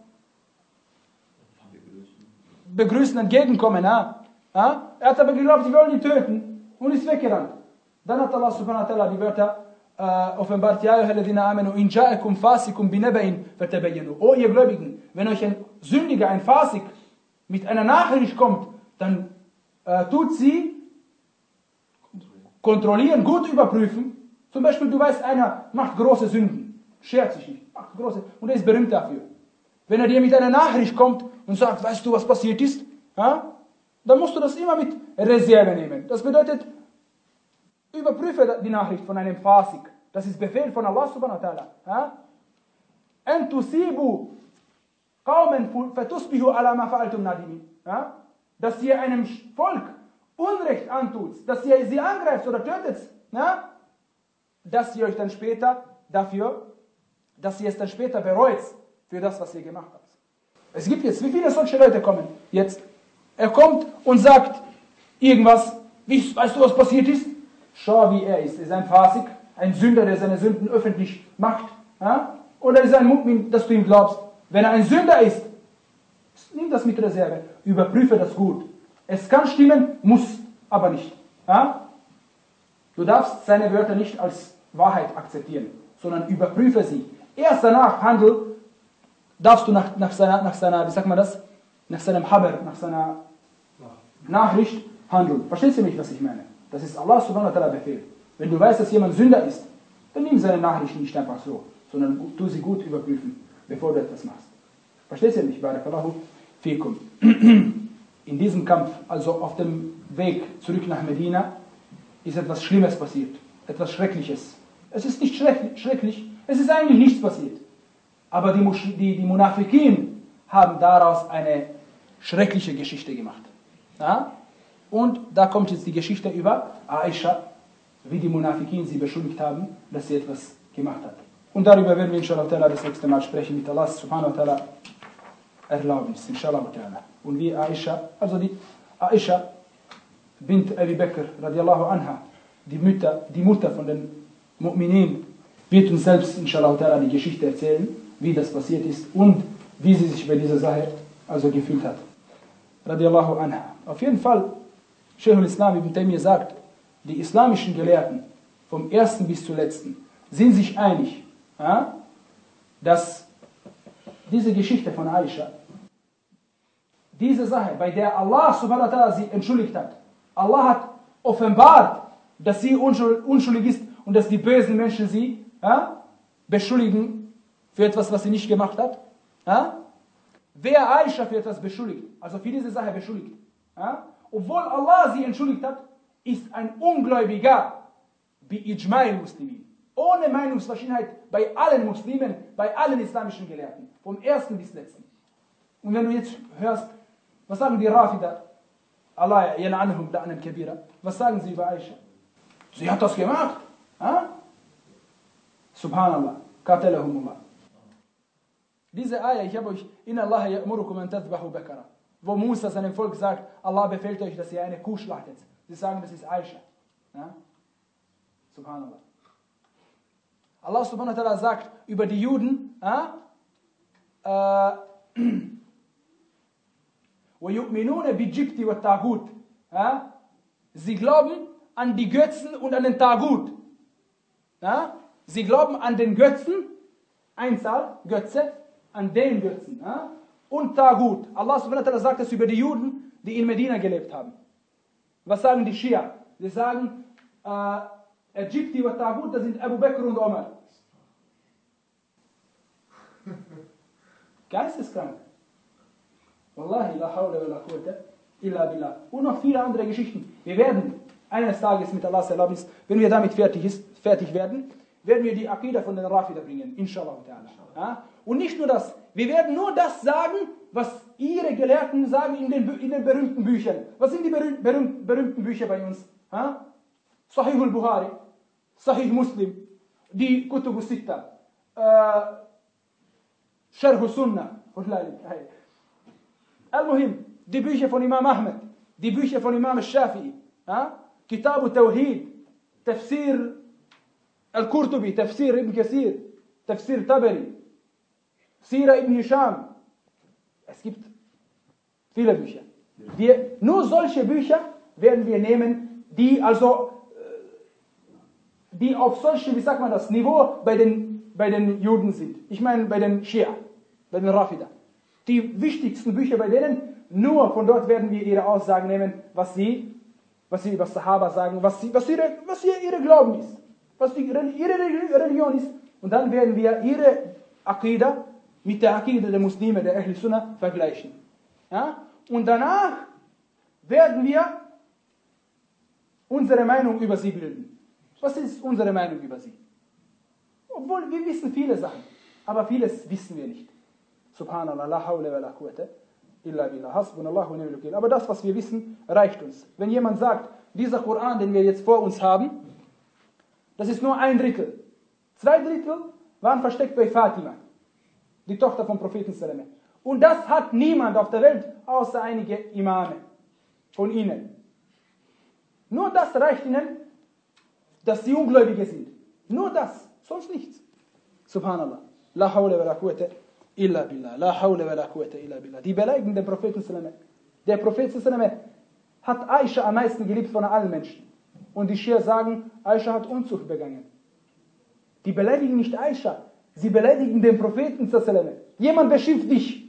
begrüßen, entgegenkommen. Ja? Ja? Er hat aber geglaubt, die wollen ihn töten und ist weggerannt. Dann hat Allah subhanahu wa ta'ala die Wörter äh, offenbart, ja, ayyuhalladhina amanu, in ja'akum fasikum binaba'in fatabayyanu. O ihr Gläubigen, wenn euch ein Sündiger, ein Fasik mit einer Nachricht kommt, dann äh, tut sie kontrollieren, gut überprüfen. Zum Beispiel, du weißt, einer macht große Sünden, schert sich nicht, macht große, und er ist berühmt dafür. Wenn er dir mit einer Nachricht kommt und sagt, weißt du, was passiert ist, ja, dann musst du das immer mit Reserve nehmen. Das bedeutet, überprüfe die Nachricht von einem Fasik. Das ist Befehl von Allah subhanahu wa ta'ala. Ja? En tusibu qaumen fatusbihu ala ma fa'altum nadimin. Ja? Dass ihr einem Volk Unrecht antut, dass ihr sie angreift oder tötet, ja? Dass ihr euch dann später dafür, dass ihr es dann später bereut für das, was ihr gemacht habt. Es gibt jetzt, wie viele solche Leute kommen jetzt? Er kommt und sagt irgendwas, wie, weißt du, was passiert ist? Schau, wie er ist. Er ist ein Fasik, ein Sünder, der seine Sünden öffentlich macht. Ja? Oder ist er ein Mu'min, dass du ihm glaubst? Wenn er ein Sünder ist, nimm das mit Reserve, überprüfe das gut. Es kann stimmen, muss aber nicht. Ja? Du darfst seine Wörter nicht als Wahrheit akzeptieren, sondern überprüfe sie. Erst danach handel, darfst du nach, nach, seiner, nach seiner, wie sagt man das? Nach seinem Haber, nach seiner Nachricht handeln. Verstehst du mich, was ich meine? Das ist Allah subhanahu wa ta'ala Befehl. Wenn du weißt, dass jemand Sünder ist, dann nimm seine Nachrichten nicht einfach so, sondern tu sie gut überprüfen, bevor du etwas machst. Verstehst du nicht? Barakallahu fikum. In diesem Kampf, also auf dem Weg zurück nach Medina, ist etwas Schlimmes passiert. Etwas Schreckliches. Es ist nicht schrecklich, es ist eigentlich nichts passiert. Aber die, die, die Munafikin haben daraus eine schreckliche Geschichte gemacht. Ja? Und da kommt jetzt die Geschichte über Aisha, wie die Munafikin sie beschuldigt haben, dass sie etwas gemacht hat. Und darüber werden wir inshallah das nächste Mal sprechen mit Allah subhanahu wa ta'ala Erlaubnis, inshallah ta'ala. Und wie Aisha, also die Aisha bint Abi Bakr radiallahu anha, die Mutter, die Mutter von den Mu'minin, wird uns selbst inshallah ta'ala die Geschichte erzählen, wie das passiert ist und wie sie sich bei dieser Sache also gefühlt hat. Radiallahu anha. Auf jeden Fall, Shaykh al-Islam ibn Taymiyyah sagt, die islamischen Gelehrten, vom ersten bis zum letzten, sind sich einig, ja, dass diese Geschichte von Aisha, diese Sache, bei der Allah subhanahu wa ta'ala sie entschuldigt hat, Allah hat offenbart, dass sie unschuldig ist und dass die bösen Menschen sie ja, beschuldigen für etwas, was sie nicht gemacht hat. Ja? Wer Aisha für etwas beschuldigt, also für diese Sache beschuldigt, ja, obwohl Allah sie entschuldigt hat, ist ein Ungläubiger, bi ijma'il Muslimin, ohne Meinungsverschiedenheit bei allen Muslimen, bei allen islamischen Gelehrten, vom ersten bis letzten. Und wenn du jetzt hörst, was sagen die Rafida, Allah yal'anhum la'nan kabira, was sagen sie über Aisha? Sie hat das gemacht. Ha? Subhanallah, qatalahumullah. Diese Ayah, ich habe euch, inna Allah ya'murukum an tadhbahu bakara, wo Musa seinem Volk sagt, Allah befehlt euch, dass ihr eine Kuh schlachtet. Sie sagen, das ist Aisha. Ja? Subhanallah. Allah subhanahu wa ta'ala sagt über die Juden, وَيُؤْمِنُونَ بِالْجِبْتِ وَالتَّاغُوتِ, sie glauben an die Götzen und an den Tagut. Ja? Sie glauben an den Götzen, Einzahl, Götze, an den Götzen. Ja? Und Tagut. Allah subhanahu wa ta'ala sagt es über die Juden, die in Medina gelebt haben. Was sagen die Schia? Sie sagen, äh, Ägypti und Tagut, das sind Abu Bakr und Omar. Geisteskrank. Wallahi, la hawla wa la quwwata illa billah. Und noch viele andere Geschichten. Wir werden eines Tages mit Allahs Erlaubnis, wenn wir damit fertig, ist, fertig werden, werden wir die Aqidah von den Rafida bringen. Inshallah ta'ala. Ja? Und nicht nur das. Wir werden nur das sagen, was ihre Gelehrten sagen in den, in den berühmten Büchern. Was sind die berühmten, berühmten, berühmten Bücher bei uns? Ja? Sahih al-Bukhari, Sahih Muslim, die Kutub al-Sitta, äh, Sharh al-Sunnah, Al-Muhim, die Bücher von Imam Ahmed, die Bücher von Imam al-Shafi'i, ja? Kitab al-Tawhid, Tafsir al-Qurtubi, Tafsir ibn Kathir, Tafsir Tabari, Sira ibn Hisham. Es gibt viele Bücher. Wir, nur solche Bücher werden wir nehmen, die also die auf solche, wie sagt man das, Niveau bei den, bei den Juden sind. Ich meine bei den Schia, bei den Rafida. Die wichtigsten Bücher bei denen, nur von dort werden wir ihre Aussagen nehmen, was sie, was sie über Sahaba sagen, was, sie, was, ihre, was ihr, ihre Glauben ist, was die, ihre Religion ist. Und dann werden wir ihre Aqidah mit der Aqidah der Muslime, der Ahl Sunnah, vergleichen. Ja? Und danach werden wir unsere Meinung über sie bilden. Was ist unsere Meinung über sie? Obwohl wir wissen viele Sachen, aber vieles wissen wir nicht. Subhanallah, la hawla wa la quwwata illa billah, hasbunallahu wa ni'mal wakeel. Aber das, was wir wissen, reicht uns. Wenn jemand sagt, dieser Koran, den wir jetzt vor uns haben, das ist nur ein Drittel. Zwei Drittel waren versteckt bei Fatima, die Tochter vom Propheten Sallallahu. Und das hat niemand auf der Welt, außer einige Imame von ihnen. Nur das reicht ihnen, dass sie Ungläubige sind. Nur das, sonst nichts. Subhanallah. La hawla wa la quwwata illa billah. La hawla wa la quwwata illa billah. Die beleidigen den Propheten sallallahu. Der Prophet sallallahu hat Aisha am meisten geliebt von allen Menschen. Und die Schia sagen, Aisha hat Unzucht begangen. Die beleidigen nicht Aisha, sie beleidigen den Propheten sallallahu. Jemand beschimpft dich.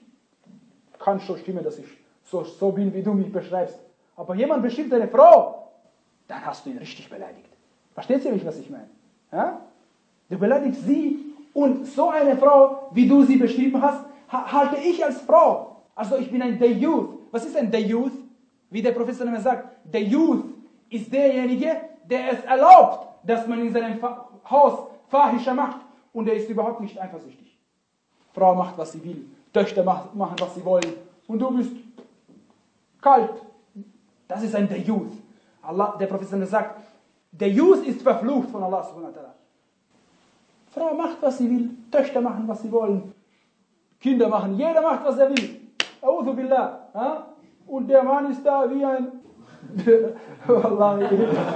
Kann schon stimmen, dass ich so, so bin, wie du mich beschreibst. Aber jemand beschimpft eine Frau. dann hast du ihn richtig beleidigt. Versteht ihr mich, was ich meine? Ja? Du beleidigst sie und so eine Frau, wie du sie beschrieben hast, ha- halte ich als Frau. Also ich bin ein Dayuth. Was ist ein Dayuth? Wie der Professor immer sagt, Dayuth ist derjenige, der es erlaubt, dass man in seinem Fa- Haus Fahisha macht und er ist überhaupt nicht eifersüchtig. Frau macht, was sie will. Töchter macht, machen, was sie wollen. Und du bist kalt. Das ist ein Dayuth. Allah, der Prophet sagt, Dayuth ist verflucht von Allah subhanahu wa ta'ala. Frau macht, was sie will. Töchter machen, was sie wollen. Kinder machen. Jeder macht, was er will. A'udhu billah. Ha? Und der Mann ist da wie ein... Wallahi.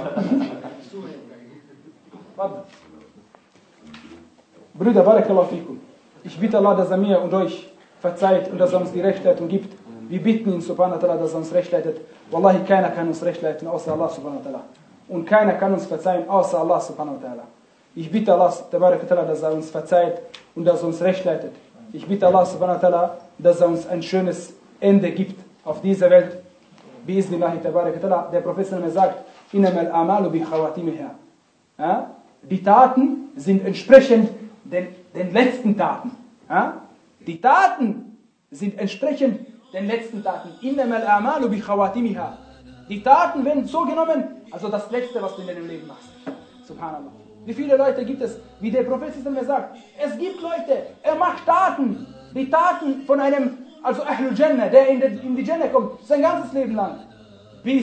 Warte. Brüder, barakallahu fikum. Ich bitte Allah, dass er mir und euch verzeiht und dass er uns die Rechtleitung gibt. Wir bitten ihn, subhanahu wa ta'ala, dass er uns recht leitet. Wallahi, keiner kann uns recht leiten, außer Allah, subhanahu wa ta'ala. Und keiner kann uns verzeihen, außer Allah, subhanahu wa ta'ala. Ich bitte Allah, dass er uns verzeiht und dass er uns recht leitet. Ich bitte Allah, subhanahu wa ta'ala, dass er uns ein schönes Ende gibt auf dieser Welt. Bi'iznillahi tabarak ta'ala. Der Prophet sagt, innamal a'malu bi khawatimiha. Ja? Die Taten sind entsprechend den, den letzten Taten. Ja? Die Taten sind entsprechend den letzten Taten. Innamal a'malu bi khawatimiha. Die Taten werden so genommen, also das Letzte, was du in deinem Leben machst. Subhanallah. Wie viele Leute gibt es, wie der Prophet mir sagt, es gibt Leute, er macht Taten, die Taten von einem, also Ahlul Jannah, der in die, in die Jannah kommt, sein ganzes Leben lang, bis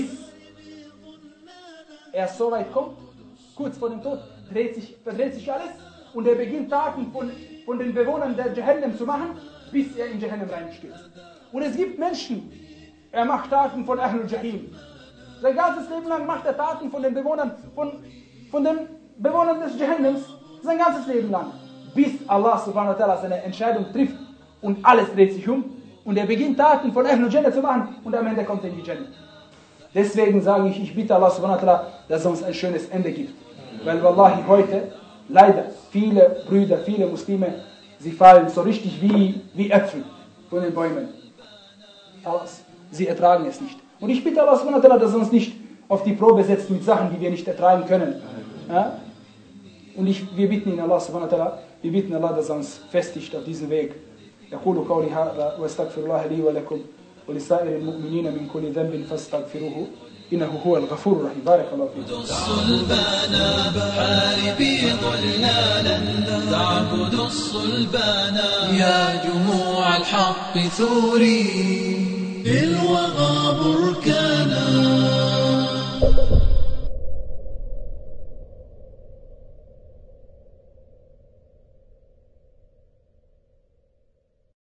er so weit kommt, kurz vor dem Tod, dreht sich, verdreht sich alles und er beginnt Taten von, von den Bewohnern der Jahannam zu machen, bis er in Jahannam reinstürzt. Und es gibt Menschen, er macht Taten von Ahlul Jahim. Sein ganzes Leben lang macht er Taten von den Bewohnern, von, von den Bewohnern des Jahannams, sein ganzes Leben lang. Bis Allah subhanahu wa ta'ala seine Entscheidung trifft und alles dreht sich um und er beginnt Taten von Ahlul Jannah zu machen und am Ende kommt er in die Jannah. Deswegen sage ich, ich bitte Allah subhanahu wa ta'ala, dass er uns ein schönes Ende gibt. Weil wallahi heute, leider, viele Brüder, viele Muslime, sie fallen so richtig wie, wie Äpfel von den Bäumen. Aber sie ertragen es nicht. Und ich bitte Allah subhanahu wa ta'ala, dass er uns nicht auf die Probe setzt mit Sachen, die wir nicht ertragen können. Ja? Und ich, wir bitten ihn, Allah subhanahu wa ta'ala, wir bitten Allah, dass er uns festigt auf diesem Weg. يقول قولي هذا واستغفر الله لي ولكم ولسائر المؤمنين من كل ذنب فاستغفروه إنه هو الغفور الرحيم. بارك الله فيكم.
الصلبان حاربي ضلالا تعبد الصلبان يا جموع الحق ثوري بالوغى بركانا